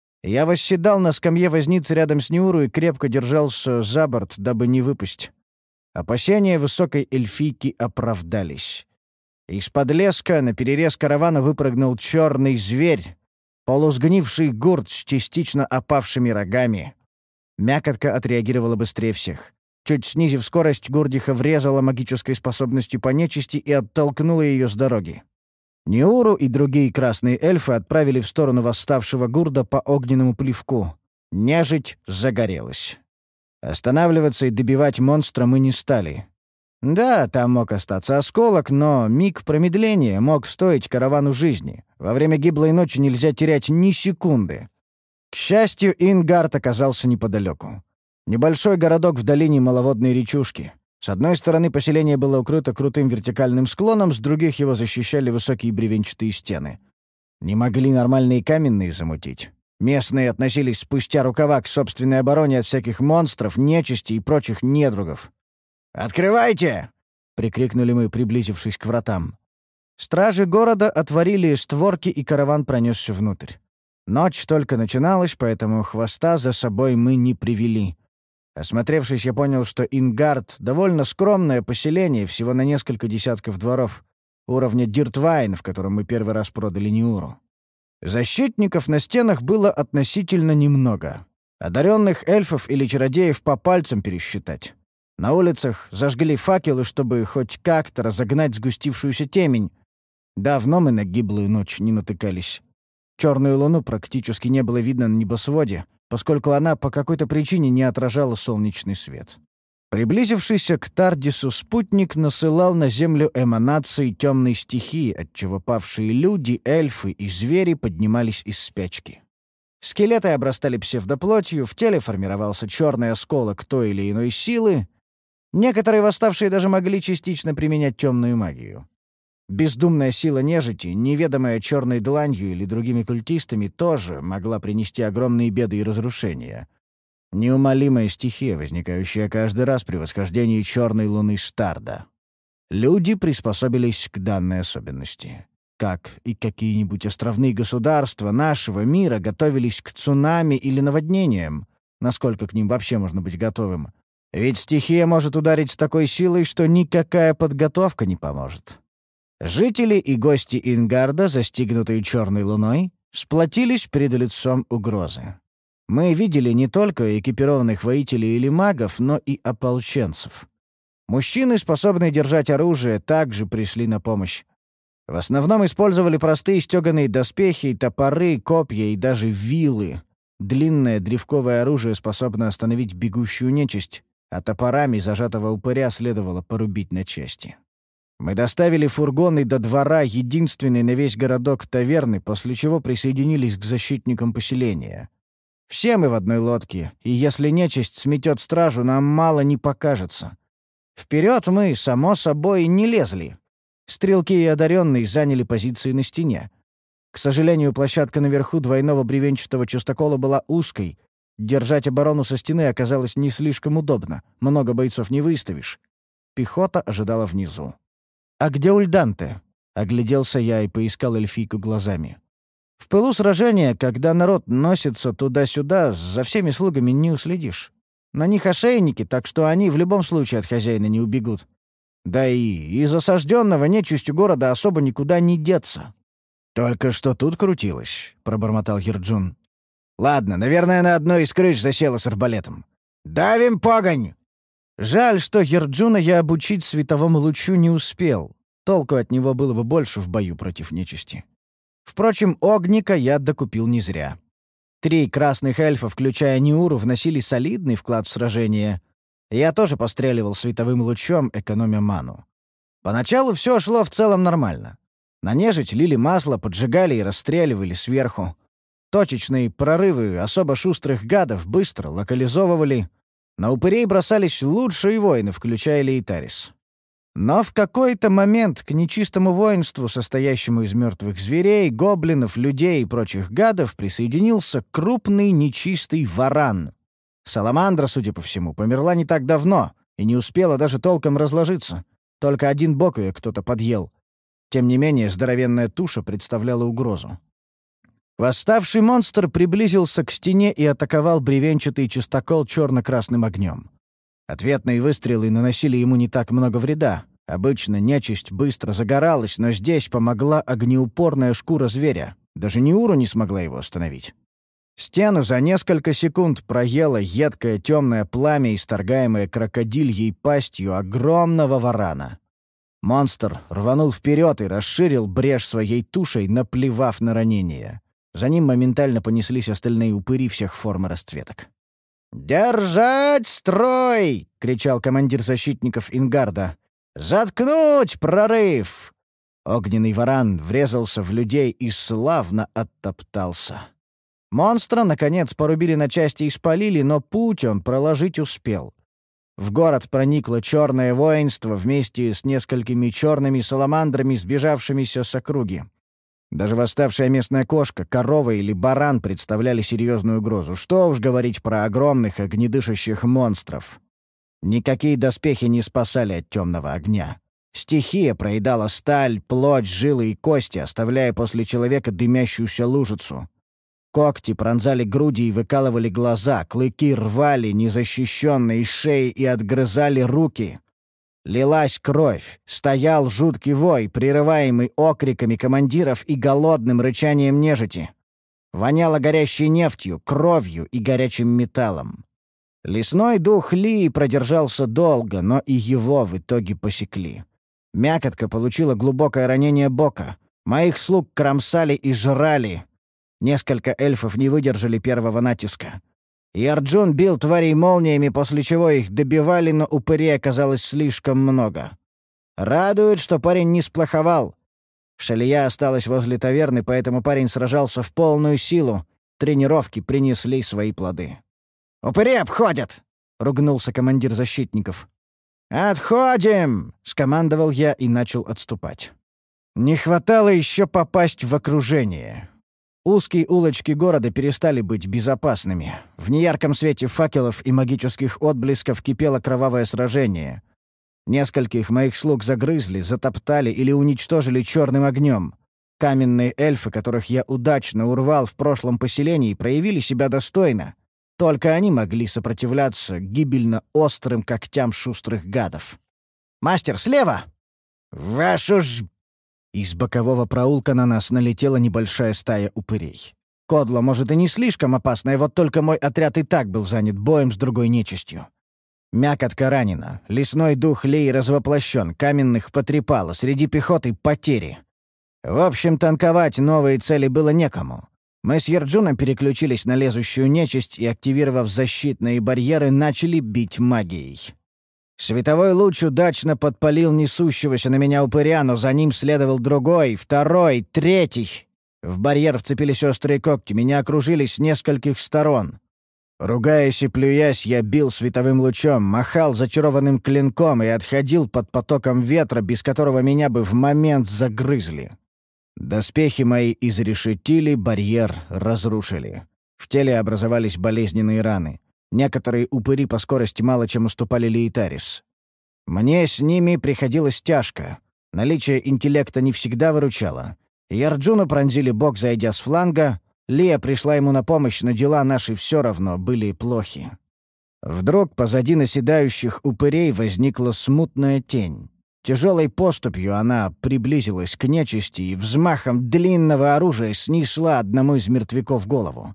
Я восседал на скамье возницы рядом с Ниуру и крепко держался за борт, дабы не выпасть. Опасения высокой эльфийки оправдались. Из-под леска на перерез каравана выпрыгнул черный зверь, полусгнивший гурд с частично опавшими рогами. Мякотка отреагировала быстрее всех. Чуть снизив скорость, Гурдиха врезала магической способностью по нечисти и оттолкнула ее с дороги. Ниуру и другие красные эльфы отправили в сторону восставшего гурда по огненному плевку. Нежить загорелась. Останавливаться и добивать монстра мы не стали. Да, там мог остаться осколок, но миг промедления мог стоить каравану жизни. Во время гиблой ночи нельзя терять ни секунды. К счастью, Ингард оказался неподалеку. Небольшой городок в долине маловодной речушки. С одной стороны поселение было укрыто крутым вертикальным склоном, с других его защищали высокие бревенчатые стены. Не могли нормальные каменные замутить. Местные относились спустя рукава к собственной обороне от всяких монстров, нечисти и прочих недругов. «Открывайте!» — прикрикнули мы, приблизившись к вратам. Стражи города отворили створки, и караван пронесся внутрь. Ночь только начиналась, поэтому хвоста за собой мы не привели. Осмотревшись, я понял, что Ингард — довольно скромное поселение, всего на несколько десятков дворов, уровня Диртвайн, в котором мы первый раз продали Ниуру. Защитников на стенах было относительно немного. Одаренных эльфов или чародеев по пальцам пересчитать. На улицах зажгли факелы, чтобы хоть как-то разогнать сгустившуюся темень. Давно мы на гиблую ночь не натыкались. Черную луну практически не было видно на небосводе, поскольку она по какой-то причине не отражала солнечный свет. Приблизившийся к Тардису спутник насылал на землю эманации темной стихии, отчего павшие люди, эльфы и звери поднимались из спячки. Скелеты обрастали псевдоплотью, в теле формировался черный осколок той или иной силы. Некоторые восставшие даже могли частично применять темную магию. Бездумная сила нежити, неведомая черной дланью или другими культистами, тоже могла принести огромные беды и разрушения. Неумолимая стихия, возникающая каждый раз при восхождении черной луны Старда. Люди приспособились к данной особенности. Как и какие-нибудь островные государства нашего мира готовились к цунами или наводнениям, насколько к ним вообще можно быть готовым. Ведь стихия может ударить с такой силой, что никакая подготовка не поможет. Жители и гости Ингарда, застигнутые черной луной, сплотились перед лицом угрозы. Мы видели не только экипированных воителей или магов, но и ополченцев. Мужчины, способные держать оружие, также пришли на помощь. В основном использовали простые стеганые доспехи, топоры, копья и даже вилы. Длинное древковое оружие способно остановить бегущую нечисть, а топорами зажатого упыря следовало порубить на части. Мы доставили фургоны до двора единственной на весь городок таверны, после чего присоединились к защитникам поселения. Все мы в одной лодке, и если нечисть сметет стражу, нам мало не покажется. Вперед мы, само собой, не лезли. Стрелки и одаренные заняли позиции на стене. К сожалению, площадка наверху двойного бревенчатого частокола была узкой. Держать оборону со стены оказалось не слишком удобно. Много бойцов не выставишь. Пехота ожидала внизу. «А где Ульданте?» — огляделся я и поискал эльфийку глазами. В пылу сражения, когда народ носится туда-сюда, за всеми слугами не уследишь. На них ошейники, так что они в любом случае от хозяина не убегут. Да и из осажденного нечистью города особо никуда не деться. «Только что тут крутилось», — пробормотал Ерджун. «Ладно, наверное, на одной из крыш засела с арбалетом. Давим погонь!» Жаль, что Ерджуна я обучить световому лучу не успел. Толку от него было бы больше в бою против нечисти. Впрочем, огника я докупил не зря. Три красных эльфа, включая Ниуру, вносили солидный вклад в сражение. Я тоже постреливал световым лучом, экономя ману. Поначалу все шло в целом нормально. На нежить лили масло, поджигали и расстреливали сверху. Точечные прорывы особо шустрых гадов быстро локализовывали. На упырей бросались лучшие воины, включая Лейтарис. Но в какой-то момент к нечистому воинству, состоящему из мертвых зверей, гоблинов, людей и прочих гадов, присоединился крупный нечистый варан. Саламандра, судя по всему, померла не так давно и не успела даже толком разложиться. Только один бок ее кто-то подъел. Тем не менее, здоровенная туша представляла угрозу. Восставший монстр приблизился к стене и атаковал бревенчатый частокол черно-красным огнем. Ответные выстрелы наносили ему не так много вреда. Обычно нечисть быстро загоралась, но здесь помогла огнеупорная шкура зверя. Даже Ниуру не смогла его остановить. Стену за несколько секунд проело едкое темное пламя, исторгаемое крокодильей пастью огромного варана. Монстр рванул вперед и расширил брешь своей тушей, наплевав на ранение. За ним моментально понеслись остальные упыри всех форм и расцветок. «Держать строй!» — кричал командир защитников Ингарда. «Заткнуть прорыв!» Огненный варан врезался в людей и славно оттоптался. Монстра, наконец, порубили на части и спалили, но путь он проложить успел. В город проникло черное воинство вместе с несколькими черными саламандрами, сбежавшимися с округи. Даже восставшая местная кошка, корова или баран представляли серьезную угрозу. Что уж говорить про огромных огнедышащих монстров. Никакие доспехи не спасали от темного огня. Стихия проедала сталь, плоть, жилы и кости, оставляя после человека дымящуюся лужицу. Когти пронзали груди и выкалывали глаза, клыки рвали незащищенные шеи и отгрызали руки. Лилась кровь, стоял жуткий вой, прерываемый окриками командиров и голодным рычанием нежити. Воняло горящей нефтью, кровью и горячим металлом. Лесной дух Ли продержался долго, но и его в итоге посекли. Мякотка получила глубокое ранение бока. Моих слуг кромсали и жрали. Несколько эльфов не выдержали первого натиска. И Арджун бил тварей молниями, после чего их добивали, но упырей оказалось слишком много. Радует, что парень не сплоховал. Шалия осталась возле таверны, поэтому парень сражался в полную силу. Тренировки принесли свои плоды. «Упыри обходят!» — ругнулся командир защитников. «Отходим!» — скомандовал я и начал отступать. Не хватало еще попасть в окружение. Узкие улочки города перестали быть безопасными. В неярком свете факелов и магических отблесков кипело кровавое сражение. Нескольких моих слуг загрызли, затоптали или уничтожили черным огнем. Каменные эльфы, которых я удачно урвал в прошлом поселении, проявили себя достойно. Только они могли сопротивляться гибельно острым когтям шустрых гадов. «Мастер, слева!» «Вашу ж...» Из бокового проулка на нас налетела небольшая стая упырей. Кодло, может, и не слишком опасное, вот только мой отряд и так был занят боем с другой нечистью. Мякотка ранена, лесной дух Лей развоплощен, каменных потрепало, среди пехоты потери. В общем, танковать новые цели было некому. Мы с Ярджуном переключились на лезущую нечисть и, активировав защитные барьеры, начали бить магией. Световой луч удачно подпалил несущегося на меня упыря, но за ним следовал другой, второй, третий. В барьер вцепились острые когти, меня окружили с нескольких сторон. Ругаясь и плюясь, я бил световым лучом, махал зачарованным клинком и отходил под потоком ветра, без которого меня бы в момент загрызли. Доспехи мои изрешетили, барьер разрушили. В теле образовались болезненные раны. Некоторые упыри по скорости мало чем уступали Лейтарис. Мне с ними приходилось тяжко. Наличие интеллекта не всегда выручало. Ярджуна пронзили бок, зайдя с фланга. Лия пришла ему на помощь, но дела наши все равно были плохи. Вдруг позади наседающих упырей возникла смутная тень. Тяжелой поступью она приблизилась к нечисти и взмахом длинного оружия снесла одному из мертвяков голову.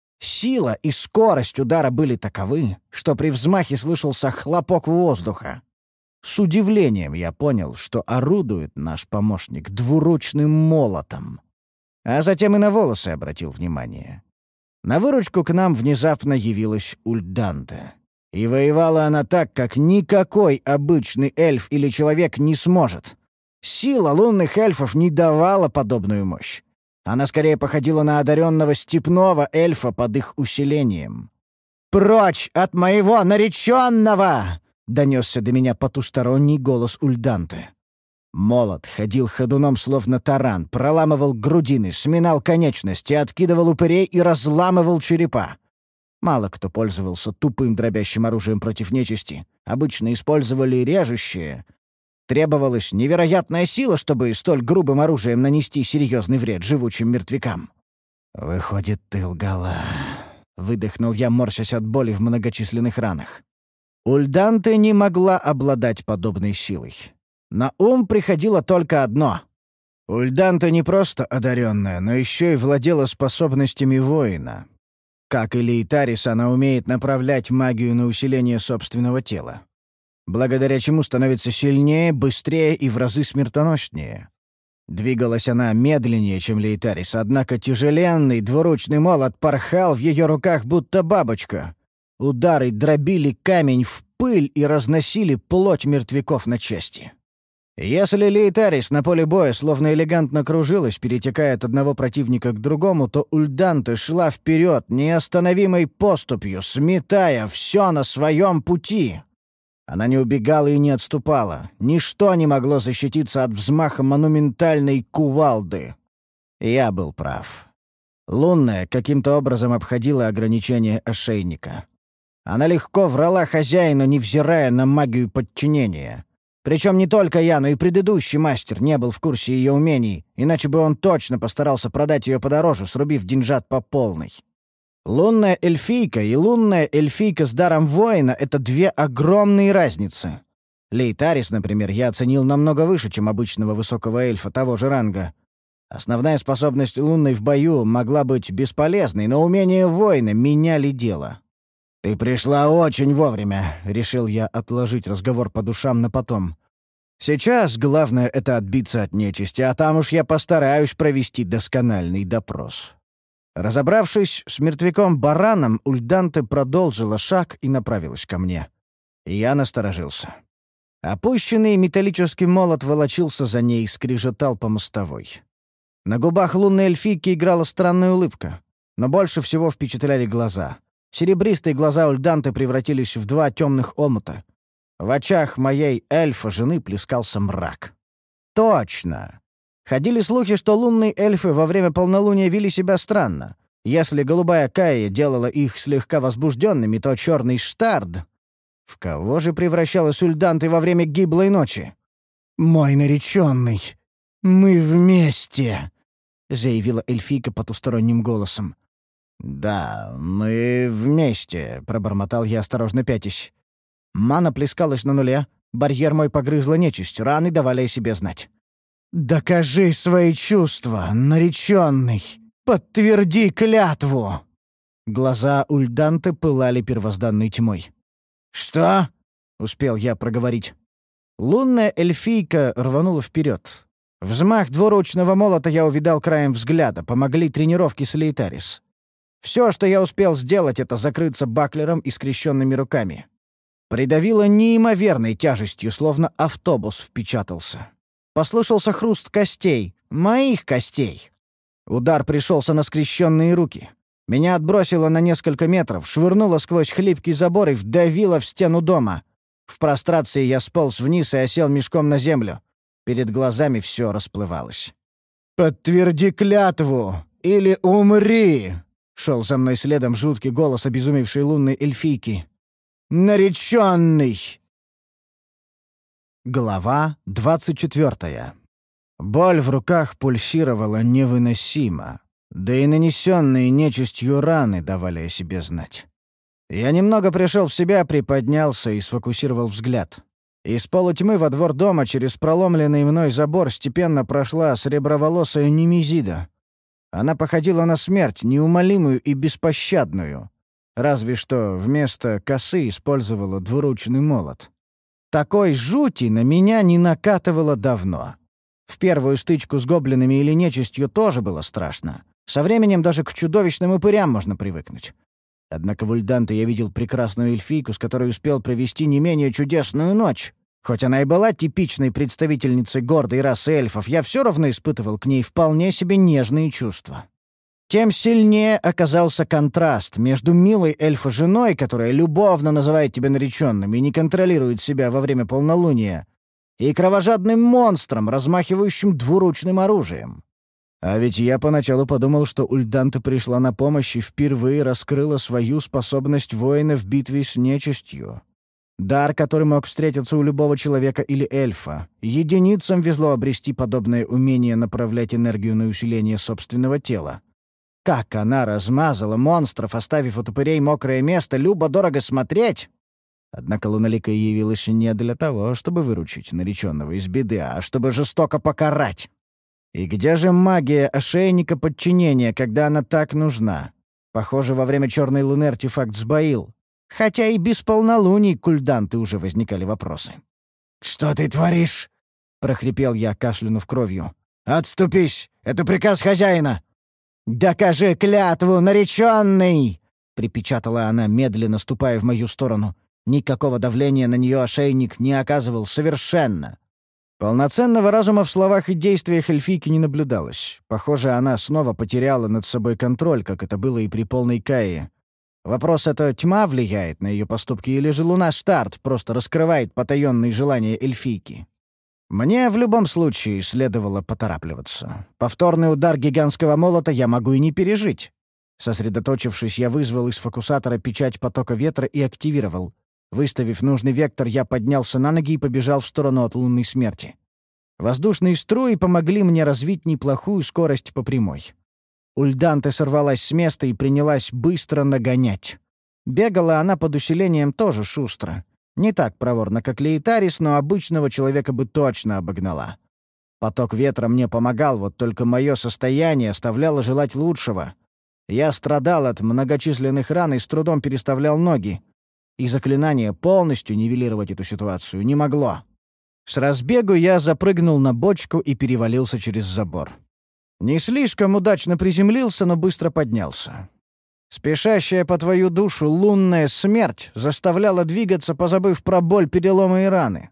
Сила и скорость удара были таковы, что при взмахе слышался хлопок воздуха. С удивлением я понял, что орудует наш помощник двуручным молотом. А затем и на волосы обратил внимание. На выручку к нам внезапно явилась Ульданте. И воевала она так, как никакой обычный эльф или человек не сможет. Сила лунных эльфов не давала подобную мощь. Она скорее походила на одаренного степного эльфа под их усилением. «Прочь от моего нареченного!» — донесся до меня потусторонний голос Ульданте. Молот ходил ходуном, словно таран, проламывал грудины, сминал конечности, откидывал упырей и разламывал черепа. Мало кто пользовался тупым дробящим оружием против нечисти. Обычно использовали режущее. Требовалась невероятная сила, чтобы столь грубым оружием нанести серьезный вред живучим мертвякам. «Выходит, ты лгала», — выдохнул я, морщась от боли в многочисленных ранах. Ульданте не могла обладать подобной силой. На ум приходило только одно. Ульданте не просто одаренная, но еще и владела способностями воина. Как и Лейтарис, она умеет направлять магию на усиление собственного тела, благодаря чему становится сильнее, быстрее и в разы смертоноснее. Двигалась она медленнее, чем Лейтарис, однако тяжеленный двуручный молот порхал в ее руках, будто бабочка. Удары дробили камень в пыль и разносили плоть мертвяков на части. Если Лейтарис на поле боя словно элегантно кружилась, перетекая от одного противника к другому, то Ульданте шла вперед неостановимой поступью, сметая все на своем пути. Она не убегала и не отступала. Ничто не могло защититься от взмаха монументальной кувалды. Я был прав. Лунная каким-то образом обходила ограничения ошейника. Она легко врала хозяину, невзирая на магию подчинения. Причем не только я, но и предыдущий мастер не был в курсе ее умений, иначе бы он точно постарался продать ее подороже, срубив деньжат по полной. Лунная эльфийка и лунная эльфийка с даром воина — это две огромные разницы. Лейтарис, например, я оценил намного выше, чем обычного высокого эльфа того же ранга. Основная способность лунной в бою могла быть бесполезной, но умения воина меняли дело. «Ты пришла очень вовремя», — решил я отложить разговор по душам на потом. «Сейчас главное — это отбиться от нечисти, а там уж я постараюсь провести доскональный допрос». Разобравшись с мертвяком-бараном, Ульданте продолжила шаг и направилась ко мне. Я насторожился. Опущенный металлический молот волочился за ней и скрежетал по мостовой. На губах лунной эльфийки играла странная улыбка, но больше всего впечатляли глаза. Серебристые глаза Ульданте превратились в два темных омута. В очах моей эльфа-жены плескался мрак. Точно! Ходили слухи, что лунные эльфы во время полнолуния вели себя странно. Если голубая Кая делала их слегка возбужденными, то черный Штард... В кого же превращалась Ульданте во время гиблой ночи? «Мой нареченный, мы вместе!» — заявила эльфийка потусторонним голосом. «Да, мы вместе», — пробормотал я, осторожно пятясь. Мана плескалась на нуле, барьер мой погрызла нечисть, раны давали о себе знать. «Докажи свои чувства, нареченный! Подтверди клятву!» Глаза Ульданте пылали первозданной тьмой. «Что?» — успел я проговорить. Лунная эльфийка рванула вперед. Взмах двуручного молота я увидал краем взгляда, помогли тренировки с Лейтарис. Все, что я успел сделать, — это закрыться баклером и скрещенными руками. Придавило неимоверной тяжестью, словно автобус впечатался. Послышался хруст костей, моих костей. Удар пришелся на скрещенные руки. Меня отбросило на несколько метров, швырнуло сквозь хлипкий забор и вдавило в стену дома. В прострации я сполз вниз и осел мешком на землю. Перед глазами все расплывалось. «Подтверди клятву, или умри!» — шел за мной следом жуткий голос обезумевшей лунной эльфийки. «Нареченный!» Глава двадцать четвертая. Боль в руках пульсировала невыносимо, да и нанесенные нечистью раны давали о себе знать. Я немного пришел в себя, приподнялся и сфокусировал взгляд. Из полутьмы во двор дома через проломленный мной забор степенно прошла среброволосая Немезида. Она походила на смерть, неумолимую и беспощадную. Разве что вместо косы использовала двуручный молот. Такой жути на меня не накатывало давно. В первую стычку с гоблинами или нечистью тоже было страшно. Со временем даже к чудовищным упырям можно привыкнуть. Однако в Ульданте я видел прекрасную эльфийку, с которой успел провести не менее чудесную ночь. Хоть она и была типичной представительницей гордой расы эльфов, я все равно испытывал к ней вполне себе нежные чувства. Тем сильнее оказался контраст между милой эльфа-женой, которая любовно называет тебя нареченным и не контролирует себя во время полнолуния, и кровожадным монстром, размахивающим двуручным оружием. А ведь я поначалу подумал, что Ульданте пришла на помощь и впервые раскрыла свою способность воина в битве с нечистью. Дар, который мог встретиться у любого человека или эльфа. Единицам везло обрести подобное умение направлять энергию на усиление собственного тела. Как она размазала монстров, оставив у тупырей мокрое место, любо-дорого смотреть! Однако Луналикая явилась не для того, чтобы выручить нареченного из беды, а чтобы жестоко покарать. И где же магия ошейника подчинения, когда она так нужна? Похоже, во время черной луны артефакт сбоил. Хотя и без полнолуний к Ульданте уже возникали вопросы. «Что ты творишь?» — прохрипел я, кашлянув кровью. «Отступись! Это приказ хозяина!» «Докажи клятву, нареченный!» — припечатала она, медленно ступая в мою сторону. Никакого давления на нее ошейник не оказывал совершенно. Полноценного разума в словах и действиях эльфийки не наблюдалось. Похоже, она снова потеряла над собой контроль, как это было и при полной Кае. Вопрос — это тьма влияет на ее поступки, или же луна Штард просто раскрывает потаенные желания эльфийки? Мне в любом случае следовало поторапливаться. Повторный удар гигантского молота я могу и не пережить. Сосредоточившись, я вызвал из фокусатора печать потока ветра и активировал. Выставив нужный вектор, я поднялся на ноги и побежал в сторону от лунной смерти. Воздушные струи помогли мне развить неплохую скорость по прямой. Ульданте сорвалась с места и принялась быстро нагонять. Бегала она под усилением тоже шустро. Не так проворно, как Лейтарис, но обычного человека бы точно обогнала. Поток ветра мне помогал, вот только мое состояние оставляло желать лучшего. Я страдал от многочисленных ран и с трудом переставлял ноги. И заклинание полностью нивелировать эту ситуацию не могло. С разбегу я запрыгнул на бочку и перевалился через забор. Не слишком удачно приземлился, но быстро поднялся. Спешащая по твою душу лунная смерть заставляла двигаться, позабыв про боль, переломы и раны.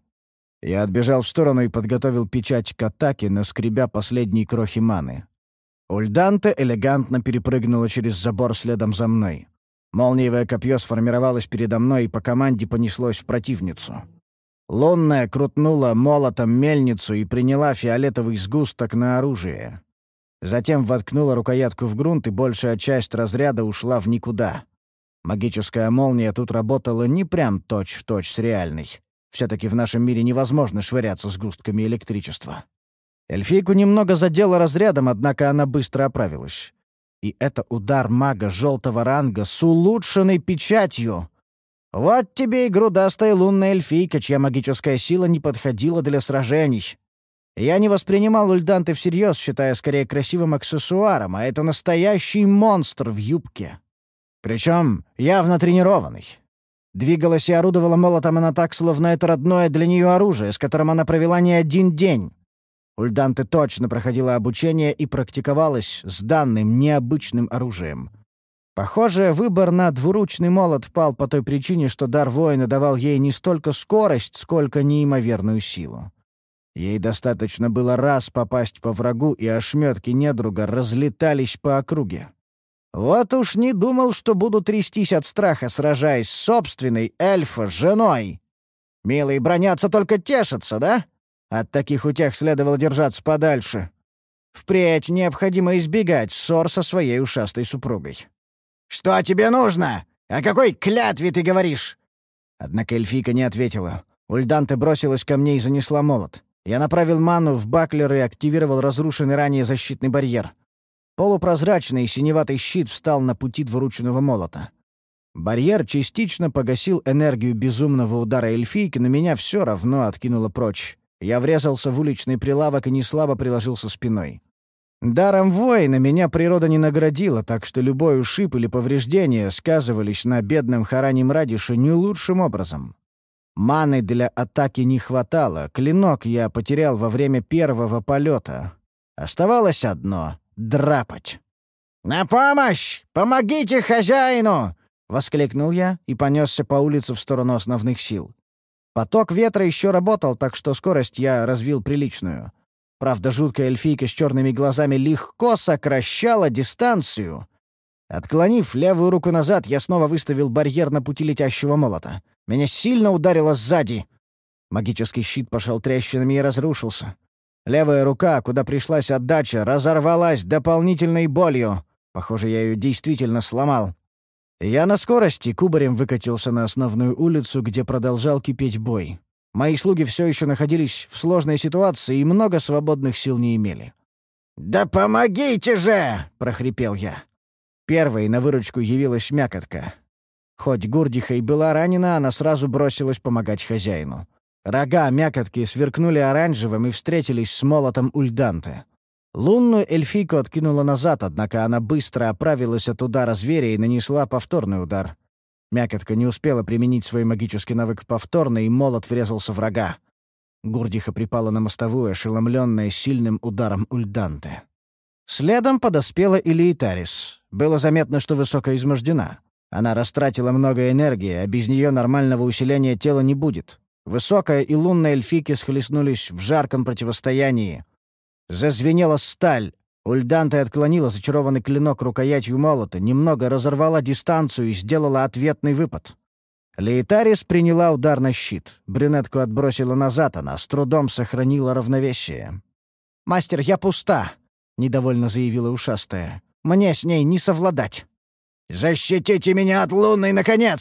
Я отбежал в сторону и подготовил печать к атаке, наскребя последние крохи маны. Ульданте элегантно перепрыгнула через забор следом за мной. Молниевое копье сформировалось передо мной и по команде понеслось в противницу. Лунная крутнула молотом мельницу и приняла фиолетовый сгусток на оружие. Затем воткнула рукоятку в грунт, и большая часть разряда ушла в никуда. Магическая молния тут работала не прям точь-в-точь с реальной. Все-таки в нашем мире невозможно швыряться сгустками электричества. Эльфийку немного задело разрядом, однако она быстро оправилась. И это удар мага желтого ранга с улучшенной печатью. Вот тебе и грудастая лунная эльфийка, чья магическая сила не подходила для сражений. Я не воспринимал Ульданте всерьез, считая скорее красивым аксессуаром, а это настоящий монстр в юбке. Причем явно тренированный. Двигалась и орудовала молотом она так, словно это родное для нее оружие, с которым она провела не один день. Ульданте точно проходила обучение и практиковалась с данным необычным оружием. Похоже, выбор на двуручный молот пал по той причине, что дар воина давал ей не столько скорость, сколько неимоверную силу. Ей достаточно было раз попасть по врагу, и ошметки недруга разлетались по округе. Вот уж не думал, что буду трястись от страха, сражаясь с собственной эльфа-женой. Милые бронятся, только тешатся, да? От таких утех следовало держаться подальше. Впредь необходимо избегать ссор со своей ушастой супругой. «Что тебе нужно? О какой клятве ты говоришь?» Однако эльфийка не ответила. Ульданте бросилась ко мне и занесла молот. Я направил ману в баклер и активировал разрушенный ранее защитный барьер. Полупрозрачный синеватый щит встал на пути двуручного молота. Барьер частично погасил энергию безумного удара эльфийки, но меня все равно откинуло прочь. Я врезался в уличный прилавок и неслабо приложился спиной. Даром воина меня природа не наградила, так что любой ушиб или повреждение сказывались на бедном Харане Мрадише не лучшим образом. Маны для атаки не хватало, клинок я потерял во время первого полета. Оставалось одно — драпать. «На помощь! Помогите хозяину!» — воскликнул я и понесся по улице в сторону основных сил. Поток ветра еще работал, так что скорость я развил приличную. Правда, жуткая эльфийка с черными глазами легко сокращала дистанцию. Отклонив левую руку назад, я снова выставил барьер на пути летящего молота. Меня сильно ударило сзади. Магический щит пошел трещинами и разрушился. Левая рука, куда пришлась отдача, разорвалась дополнительной болью. Похоже, я ее действительно сломал. Я на скорости кубарем выкатился на основную улицу, где продолжал кипеть бой. Мои слуги все еще находились в сложной ситуации и много свободных сил не имели. «Да помогите же!» — прохрипел я. Первой на выручку явилась Мякотка. Хоть Гурдиха и была ранена, она сразу бросилась помогать хозяину. Рога Мякотки сверкнули оранжевым и встретились с молотом Ульданте. Лунную эльфийку откинула назад, однако она быстро оправилась от удара зверя и нанесла повторный удар. Мякотка не успела применить свой магический навык повторно, и молот врезался в рога. Гурдиха припала на мостовую, ошеломленная сильным ударом Ульданте. Следом подоспела и Лейтарис. Было заметно, что высоко измождена. Она растратила много энергии, а без нее нормального усиления тела не будет. Высокая и лунная эльфийки схлестнулись в жарком противостоянии. Зазвенела сталь. Ульданте отклонила зачарованный клинок рукоятью молота, немного разорвала дистанцию и сделала ответный выпад. Лейтарис приняла удар на щит. Брюнетку отбросила назад, она с трудом сохранила равновесие. «Мастер, я пуста», — недовольно заявила ушастая. «Мне с ней не совладать». «Защитите меня от лунной, наконец!» —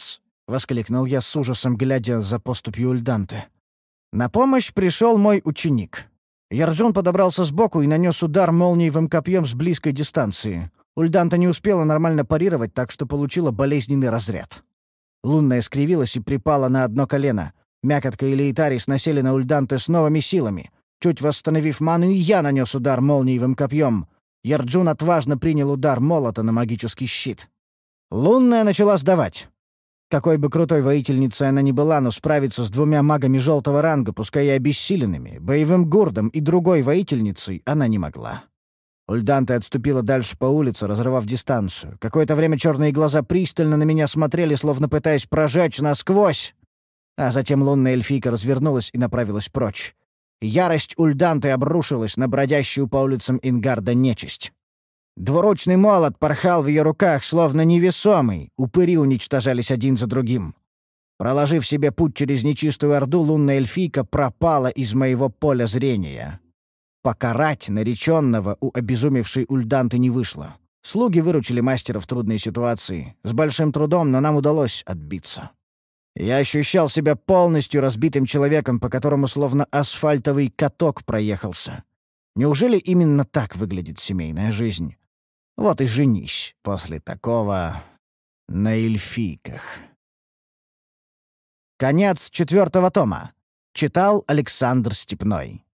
воскликнул я с ужасом, глядя за поступью Ульданте. На помощь пришел мой ученик. Ярджун подобрался сбоку и нанес удар молниевым копьем с близкой дистанции. Ульданта не успела нормально парировать, так что получила болезненный разряд. Лунная скривилась и припала на одно колено. Мякотка и Лейтарис насели на Ульданте с новыми силами. Чуть восстановив ману, и я нанес удар молниевым копьем. Ярджун отважно принял удар молота на магический щит. Лунная начала сдавать. Какой бы крутой воительницей она ни была, но справиться с двумя магами желтого ранга, пускай и обессиленными, боевым гурдом и другой воительницей, она не могла. Ульданте отступила дальше по улице, разрывав дистанцию. Какое-то время черные глаза пристально на меня смотрели, словно пытаясь прожечь насквозь. А затем лунная эльфийка развернулась и направилась прочь. Ярость Ульданте обрушилась на бродящую по улицам Ингарда нечисть. Двуручный молот порхал в ее руках, словно невесомый. Упыри уничтожались один за другим. Проложив себе путь через нечистую орду, лунная эльфийка пропала из моего поля зрения. Покарать нареченного у обезумевшей Ульданты не вышло. Слуги выручили мастера в трудной ситуации. С большим трудом, но нам удалось отбиться. Я ощущал себя полностью разбитым человеком, по которому словно асфальтовый каток проехался. Неужели именно так выглядит семейная жизнь? Вот и женись после такого на эльфийках. Конец четвертого тома. Читал Александр Степной.